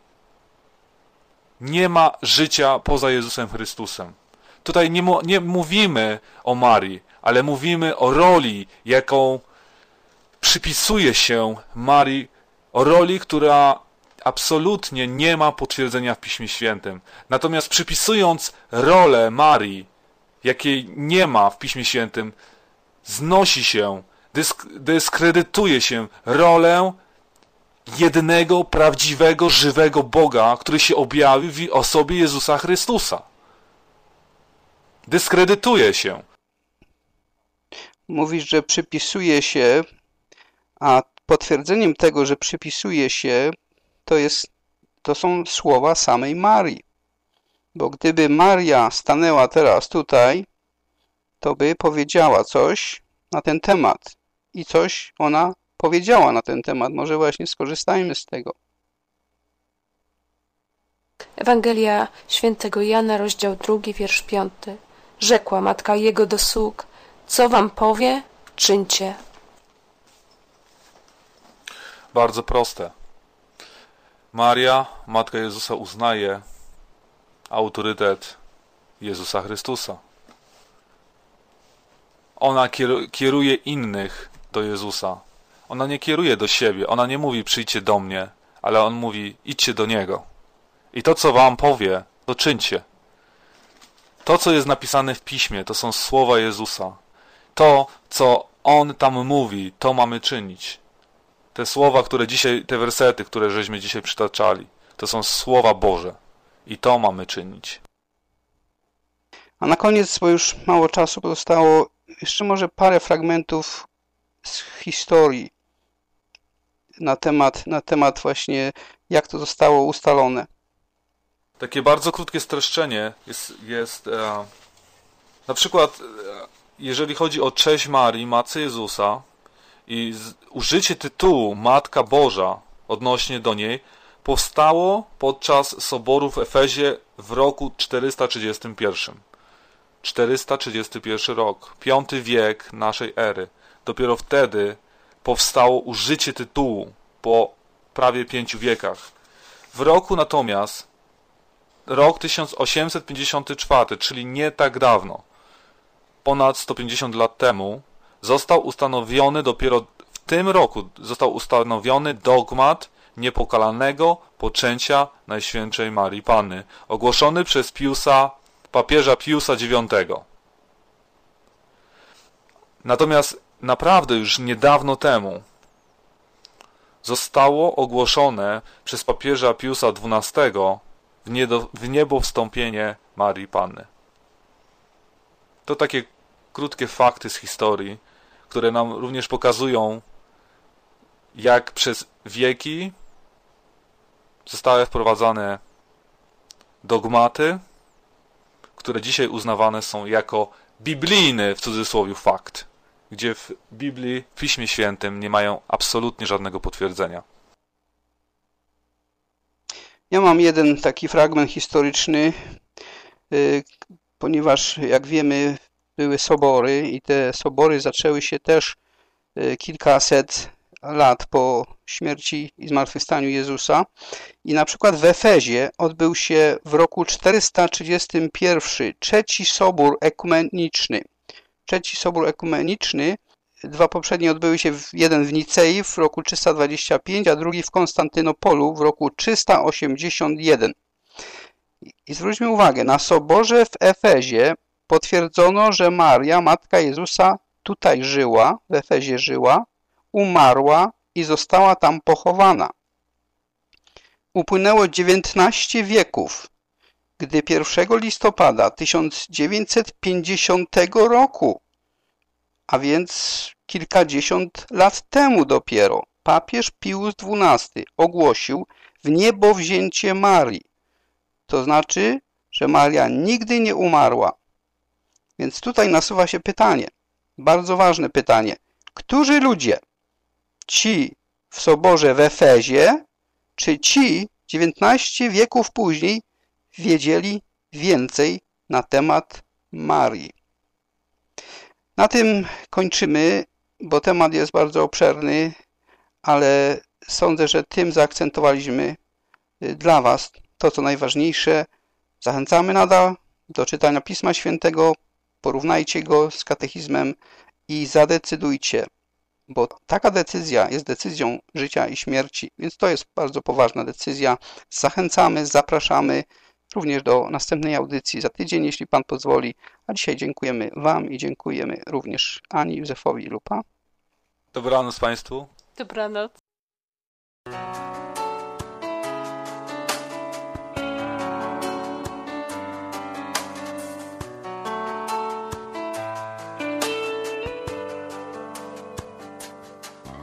[SPEAKER 15] nie ma życia poza Jezusem Chrystusem. Tutaj nie mówimy o Marii, ale mówimy o roli, jaką przypisuje się Marii, o roli, która absolutnie nie ma potwierdzenia w Piśmie Świętym. Natomiast przypisując rolę Marii, jakiej nie ma w Piśmie Świętym, znosi się, dyskredytuje się rolę jednego, prawdziwego, żywego Boga, który się objawił w osobie Jezusa Chrystusa. Dyskredytuje się.
[SPEAKER 14] Mówisz, że przypisuje się, a potwierdzeniem tego, że przypisuje się, to są słowa samej Marii. Bo gdyby Maria stanęła teraz tutaj, to by powiedziała coś na ten temat. I coś ona powiedziała na ten temat. Może właśnie skorzystajmy z tego.
[SPEAKER 8] Ewangelia Świętego Jana, rozdział 2, wiersz 5. Rzekła matka jego do sług: co wam powie, czyńcie.
[SPEAKER 15] Bardzo proste. Maria, Matka Jezusa, uznaje autorytet Jezusa Chrystusa. Ona kieruje innych do Jezusa. Ona nie kieruje do siebie. Ona nie mówi przyjdźcie do mnie, ale on mówi idźcie do Niego. I to, co wam powie, to czyńcie. To, co jest napisane w Piśmie, to są słowa Jezusa. To, co On tam mówi, to mamy czynić. Te słowa, które dzisiaj, te wersety, które żeśmy dzisiaj przytaczali, to są słowa Boże. I to mamy czynić.
[SPEAKER 14] A na koniec, bo już mało czasu pozostało, jeszcze może parę fragmentów z historii na temat właśnie, jak to zostało ustalone.
[SPEAKER 15] Takie bardzo krótkie streszczenie jest na przykład, jeżeli chodzi o cześć Marii, Matce Jezusa, i użycie tytułu Matka Boża odnośnie do niej powstało podczas soboru w Efezie w roku 431. 431 rok, V wiek naszej ery. Dopiero wtedy powstało użycie tytułu po prawie 5 wiekach. W roku natomiast, rok 1854, czyli nie tak dawno, ponad 150 lat temu, został ustanowiony dopiero w tym roku, został ustanowiony dogmat niepokalanego poczęcia Najświętszej Marii Panny, ogłoszony przez papieża Piusa IX. Natomiast naprawdę już niedawno temu zostało ogłoszone przez papieża Piusa XII w niebo wstąpienie Marii Panny. To takie krótkie fakty z historii, które nam również pokazują, jak przez wieki zostały wprowadzane dogmaty, które dzisiaj uznawane są jako biblijny, w cudzysłowie, fakt, gdzie w Biblii, w Piśmie Świętym nie mają absolutnie żadnego potwierdzenia.
[SPEAKER 14] Ja mam jeden taki fragment historyczny, ponieważ jak wiemy były sobory i te sobory zaczęły się też kilkaset lat po śmierci i zmartwychwstaniu Jezusa. I na przykład w Efezie odbył się w roku 431 trzeci sobór ekumeniczny. Trzeci sobór ekumeniczny, dwa poprzednie odbyły się, jeden w Nicei w roku 325, a drugi w Konstantynopolu w roku 381. I zwróćmy uwagę, na soborze w Efezie potwierdzono, że Maria, Matka Jezusa, tutaj żyła, w Efezie żyła, umarła i została tam pochowana. Upłynęło 19 wieków, gdy 1 listopada 1950 roku, a więc kilkadziesiąt lat temu dopiero, papież Pius XII ogłosił wniebowzięcie Marii. To znaczy, że Maria nigdy nie umarła. Więc tutaj nasuwa się pytanie, bardzo ważne pytanie. Którzy ludzie? Ci w soborze w Efezie, czy ci 19 wieków później wiedzieli więcej na temat Marii? Na tym kończymy, bo temat jest bardzo obszerny, ale sądzę, że tym zaakcentowaliśmy dla Was to, co najważniejsze. Zachęcamy nadal do czytania Pisma Świętego, porównajcie go z katechizmem i zadecydujcie, bo taka decyzja jest decyzją życia i śmierci, więc to jest bardzo poważna decyzja. Zachęcamy, zapraszamy również do następnej audycji za tydzień, jeśli Pan pozwoli. A dzisiaj dziękujemy Wam i dziękujemy również Ani, Józefowi i Lupa.
[SPEAKER 15] Dobranoc Państwu.
[SPEAKER 8] Dobranoc.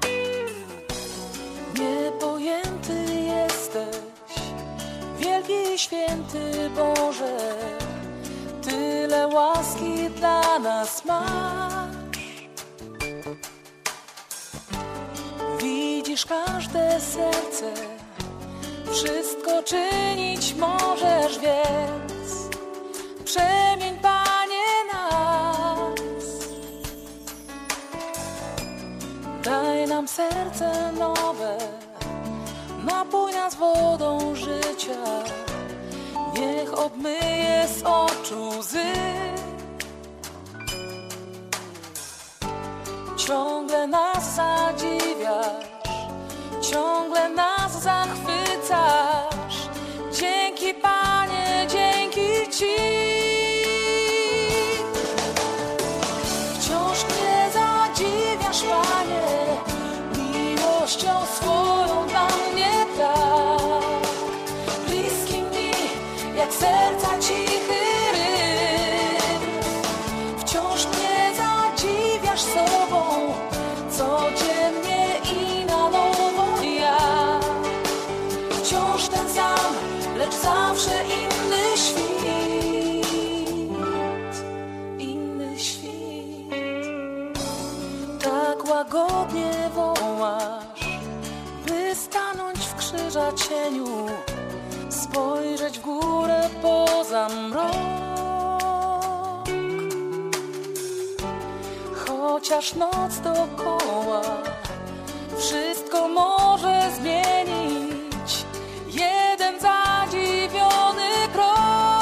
[SPEAKER 4] Niepojęty jesteś, wielki
[SPEAKER 17] Święty Boże, tyle łaski dla nas masz. Widzisz każde serce, wszystko czynić możesz, więc przemień, Panie, nas. Daj nam serce nowe, napój nas wodą życia. Niech obmyje z oczu łzy. Ciągle nas zadziwiasz, ciągle nas zachwycasz. Dzięki, Panie, dzięki Ci. Wciąż mnie zadziwiasz, Panie, miłością swoją dla mnie tak. Bliski mi jak serca cichy rytm. Wciąż mnie zadziwiasz sobą, codziennie i na nowo ja. Wciąż ten sam, lecz zawsze inny świt. Inny świt. Tak łagodnie wołasz, by stanąć w krzyża cieniu, spojrzeć w górę poza mrok. Chociaż noc dookoła wszystko może zmienić, jeden zadziwiony krok.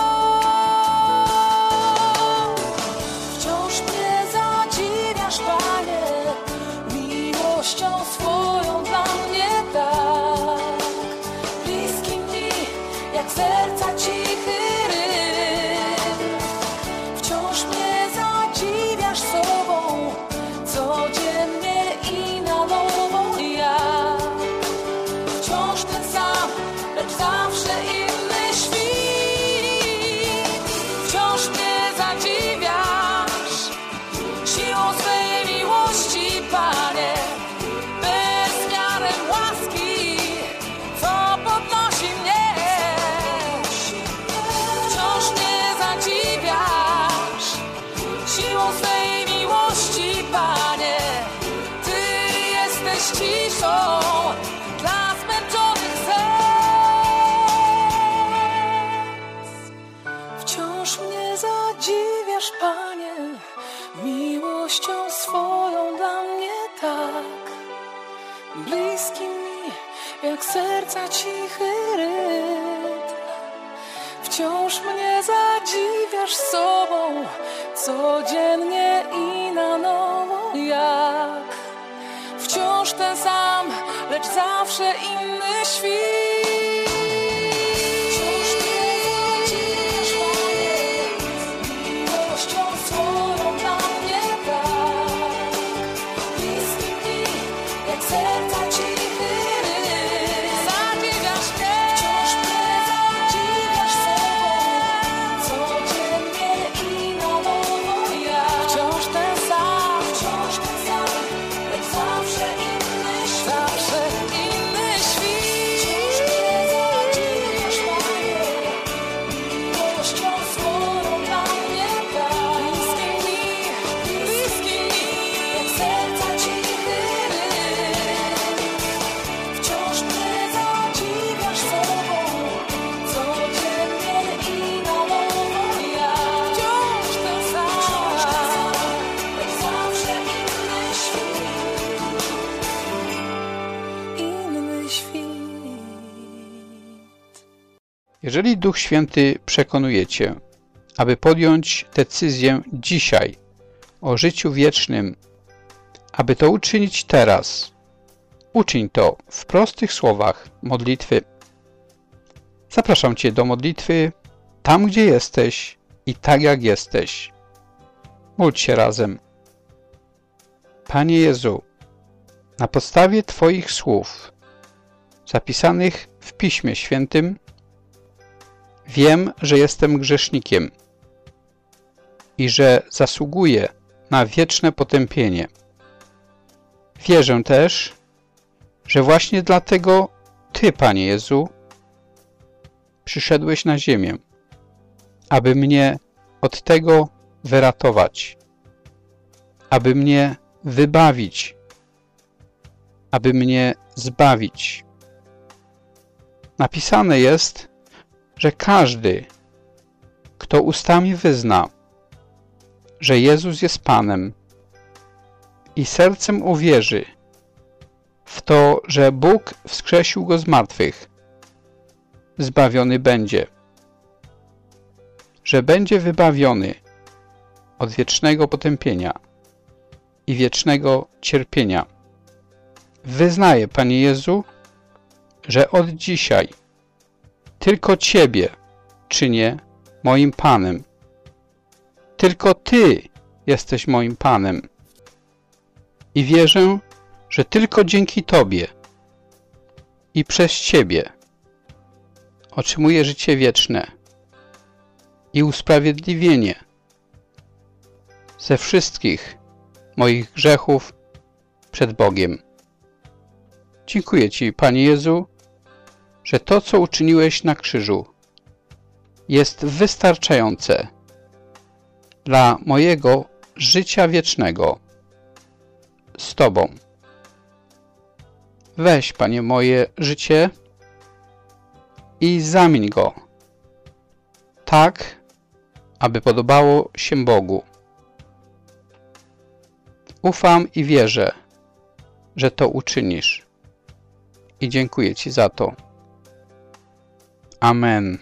[SPEAKER 17] Wciąż mnie zadziwiasz, Panie, miłością swoją dla mnie tak. Bliski mi jak serca cichy rytm. Wciąż mnie zadziwiasz sobą, codziennie i na nowo ja. Wciąż ten sam, lecz zawsze inny świt. Wciąż mnie zadziwiasz siłą swej miłości, Panie, bezmiarem łaski, co podnosi mnie. Wciąż mnie zadziwiasz siłą swej miłości, Panie. Ty jesteś ciszą dla zmęczonych serc. Wciąż mnie zadziwiasz, Panie, miłością swoją dla mnie tak. Bliski mi jak serca cichy rytm. Wciąż mnie zadziwiasz sobą, codziennie i na nowo jak. Wciąż ten sam, lecz zawsze inny świt. Wciąż mnie zadziwiasz, Panie, miłością swoją dla mnie tak. Bliski mi jak serca cichy rytm. Zadziwiasz mnie. Wciąż mnie zadziwiasz sobą, codziennie i na nowo ja. Wciąż ten sam, lecz zawsze inny świt. Zawsze inny świt. Wciąż mnie zadziwiasz, Panie, miłością swoją dla mnie tak. Bliski mi, jak serca cichy rytm. Wciąż mnie zadziwiasz sobą, codziennie i na nowo ja. Wciąż ten sam, lecz zawsze inny świt. Inny świt.
[SPEAKER 3] Jeżeli Duch Święty przekonuje Cię, aby podjąć decyzję dzisiaj o życiu wiecznym, aby to uczynić teraz, uczyń to w prostych słowach modlitwy. Zapraszam Cię do modlitwy tam, gdzie jesteś i tak jak jesteś. Módl się razem. Panie Jezu, na podstawie Twoich słów zapisanych w Piśmie Świętym wiem, że jestem grzesznikiem i że zasługuję na wieczne potępienie. Wierzę też, że właśnie dlatego Ty, Panie Jezu, przyszedłeś na ziemię, aby mnie od tego wyratować, aby mnie wybawić, aby mnie zbawić. Napisane jest, że każdy, kto ustami wyzna, że Jezus jest Panem i sercem uwierzy w to, że Bóg wskrzesił Go z martwych, zbawiony będzie. Że będzie wybawiony od wiecznego potępienia i wiecznego cierpienia. Wyznaję, Panie Jezu, że od dzisiaj tylko Ciebie czynię moim Panem. Tylko Ty jesteś moim Panem. I wierzę, że tylko dzięki Tobie i przez Ciebie otrzymuję życie wieczne i usprawiedliwienie ze wszystkich moich grzechów przed Bogiem. Dziękuję Ci, Panie Jezu, że to, co uczyniłeś na krzyżu, jest wystarczające dla mojego życia wiecznego z Tobą. Weź, Panie, moje życie i zamień go tak, aby podobało się Bogu. Ufam i wierzę, że to uczynisz. I dziękuję Ci za to. Amen.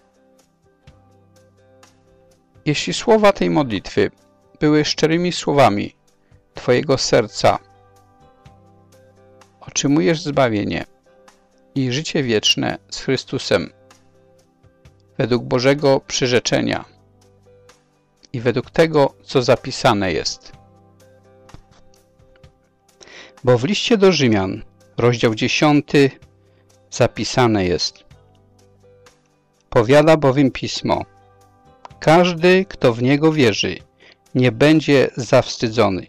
[SPEAKER 3] Jeśli słowa tej modlitwy były szczerymi słowami Twojego serca, otrzymujesz zbawienie i życie wieczne z Chrystusem według Bożego przyrzeczenia i według tego, co zapisane jest. Bo w liście do Rzymian, rozdział 10, zapisane jest: powiada bowiem Pismo, każdy, kto w Niego wierzy, nie będzie zawstydzony.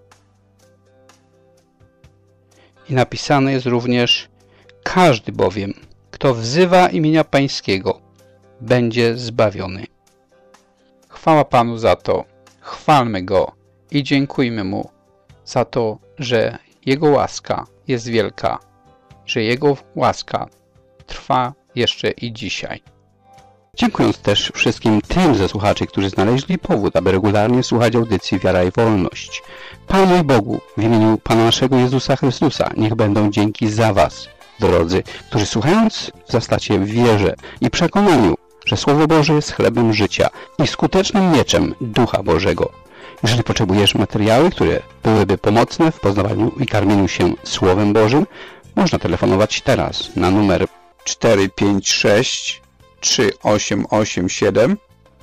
[SPEAKER 3] I napisane jest również: każdy bowiem, kto wzywa imienia Pańskiego, będzie zbawiony. Chwała Panu za to, chwalmy Go i dziękujmy Mu za to, że Jego łaska jest wielka, że Jego łaska trwa jeszcze i dzisiaj. Dziękując też wszystkim tym ze słuchaczy, którzy znaleźli powód, aby regularnie słuchać audycji Wiara i Wolność. Panu i Bogu, w imieniu Pana naszego Jezusa Chrystusa, niech będą dzięki za Was, drodzy, którzy słuchając wzrastacie w wierze i przekonaniu, że Słowo Boże jest chlebem życia i skutecznym mieczem Ducha Bożego. Jeżeli potrzebujesz materiały, które byłyby pomocne w poznawaniu i karmieniu się Słowem Bożym, można telefonować teraz na numer 456 3887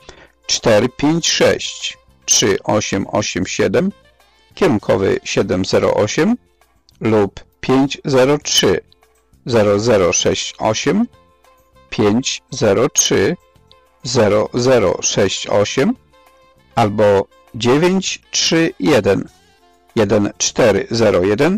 [SPEAKER 3] 456 3887, kierunkowy 708 lub 503 0068 503 0068 albo 931 1401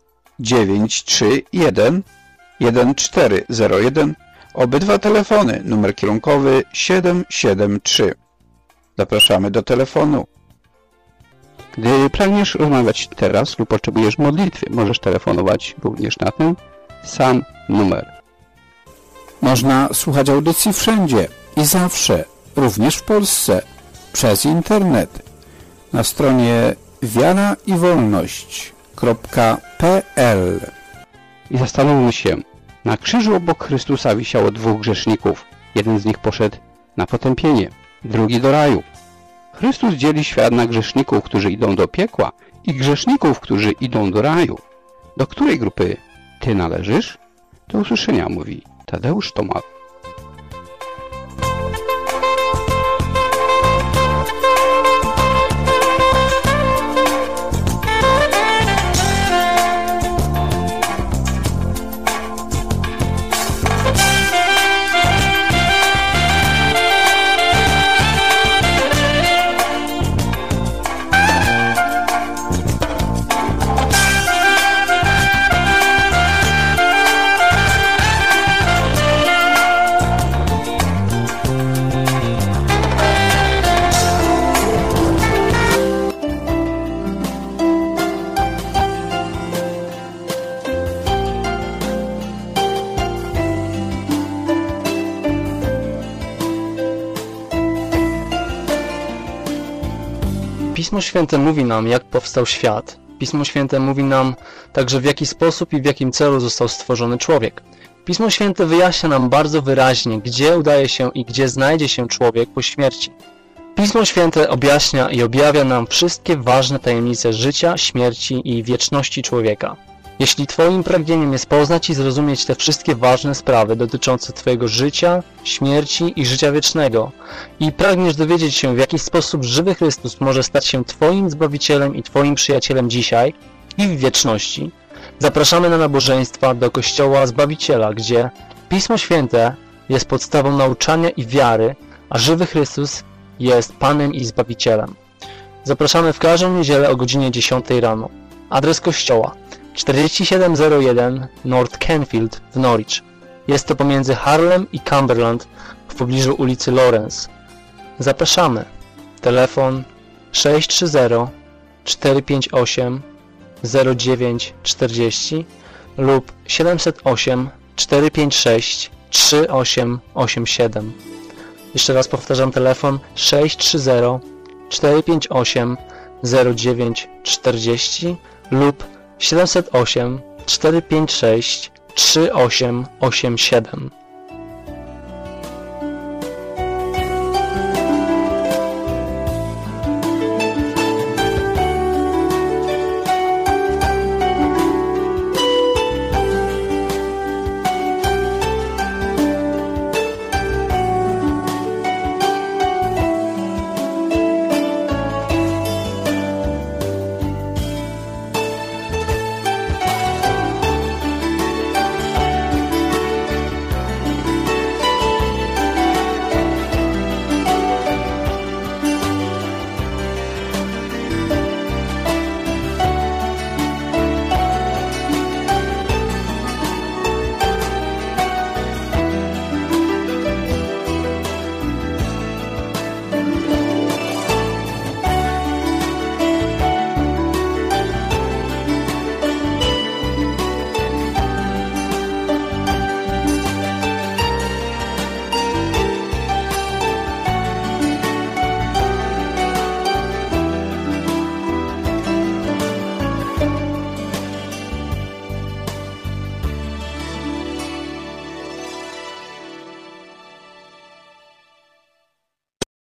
[SPEAKER 3] 931 1401. Obydwa telefony, numer kierunkowy 773. Zapraszamy do telefonu. Gdy pragniesz rozmawiać teraz lub potrzebujesz modlitwy, możesz telefonować również na ten sam numer. Można słuchać audycji wszędzie i zawsze, również w Polsce, przez internet. Na stronie wiaraiwolność.pl. I zastanówmy się, na krzyżu obok Chrystusa wisiało dwóch grzeszników. Jeden z nich poszedł na potępienie, drugi do raju. Chrystus dzieli świat na grzeszników, którzy idą do piekła i grzeszników, którzy idą do raju. Do której grupy Ty należysz? Do usłyszenia, mówi Tadeusz Tomal.
[SPEAKER 18] Pismo Święte mówi nam, jak powstał świat. Pismo Święte mówi nam także, w jaki sposób i w jakim celu został stworzony człowiek. Pismo Święte wyjaśnia nam bardzo wyraźnie, gdzie udaje się i gdzie znajdzie się człowiek po śmierci. Pismo Święte objaśnia i objawia nam wszystkie ważne tajemnice życia, śmierci i wieczności człowieka. Jeśli Twoim pragnieniem jest poznać i zrozumieć te wszystkie ważne sprawy dotyczące Twojego życia, śmierci i życia wiecznego i pragniesz dowiedzieć się, w jaki sposób żywy Chrystus może stać się Twoim Zbawicielem i Twoim przyjacielem dzisiaj i w wieczności, zapraszamy na nabożeństwa do Kościoła Zbawiciela, gdzie Pismo Święte jest podstawą nauczania i wiary, a żywy Chrystus jest Panem i Zbawicielem. Zapraszamy w każdą niedzielę o godzinie 10 rano. Adres kościoła 4701 North Canfield w Norwich. Jest to pomiędzy Harlem i Cumberland w pobliżu ulicy Lawrence. Zapraszamy. Telefon 630 458 0940 lub 708 456 3887. Jeszcze raz powtarzam, telefon 630 458 0940 lub 708 456 3887.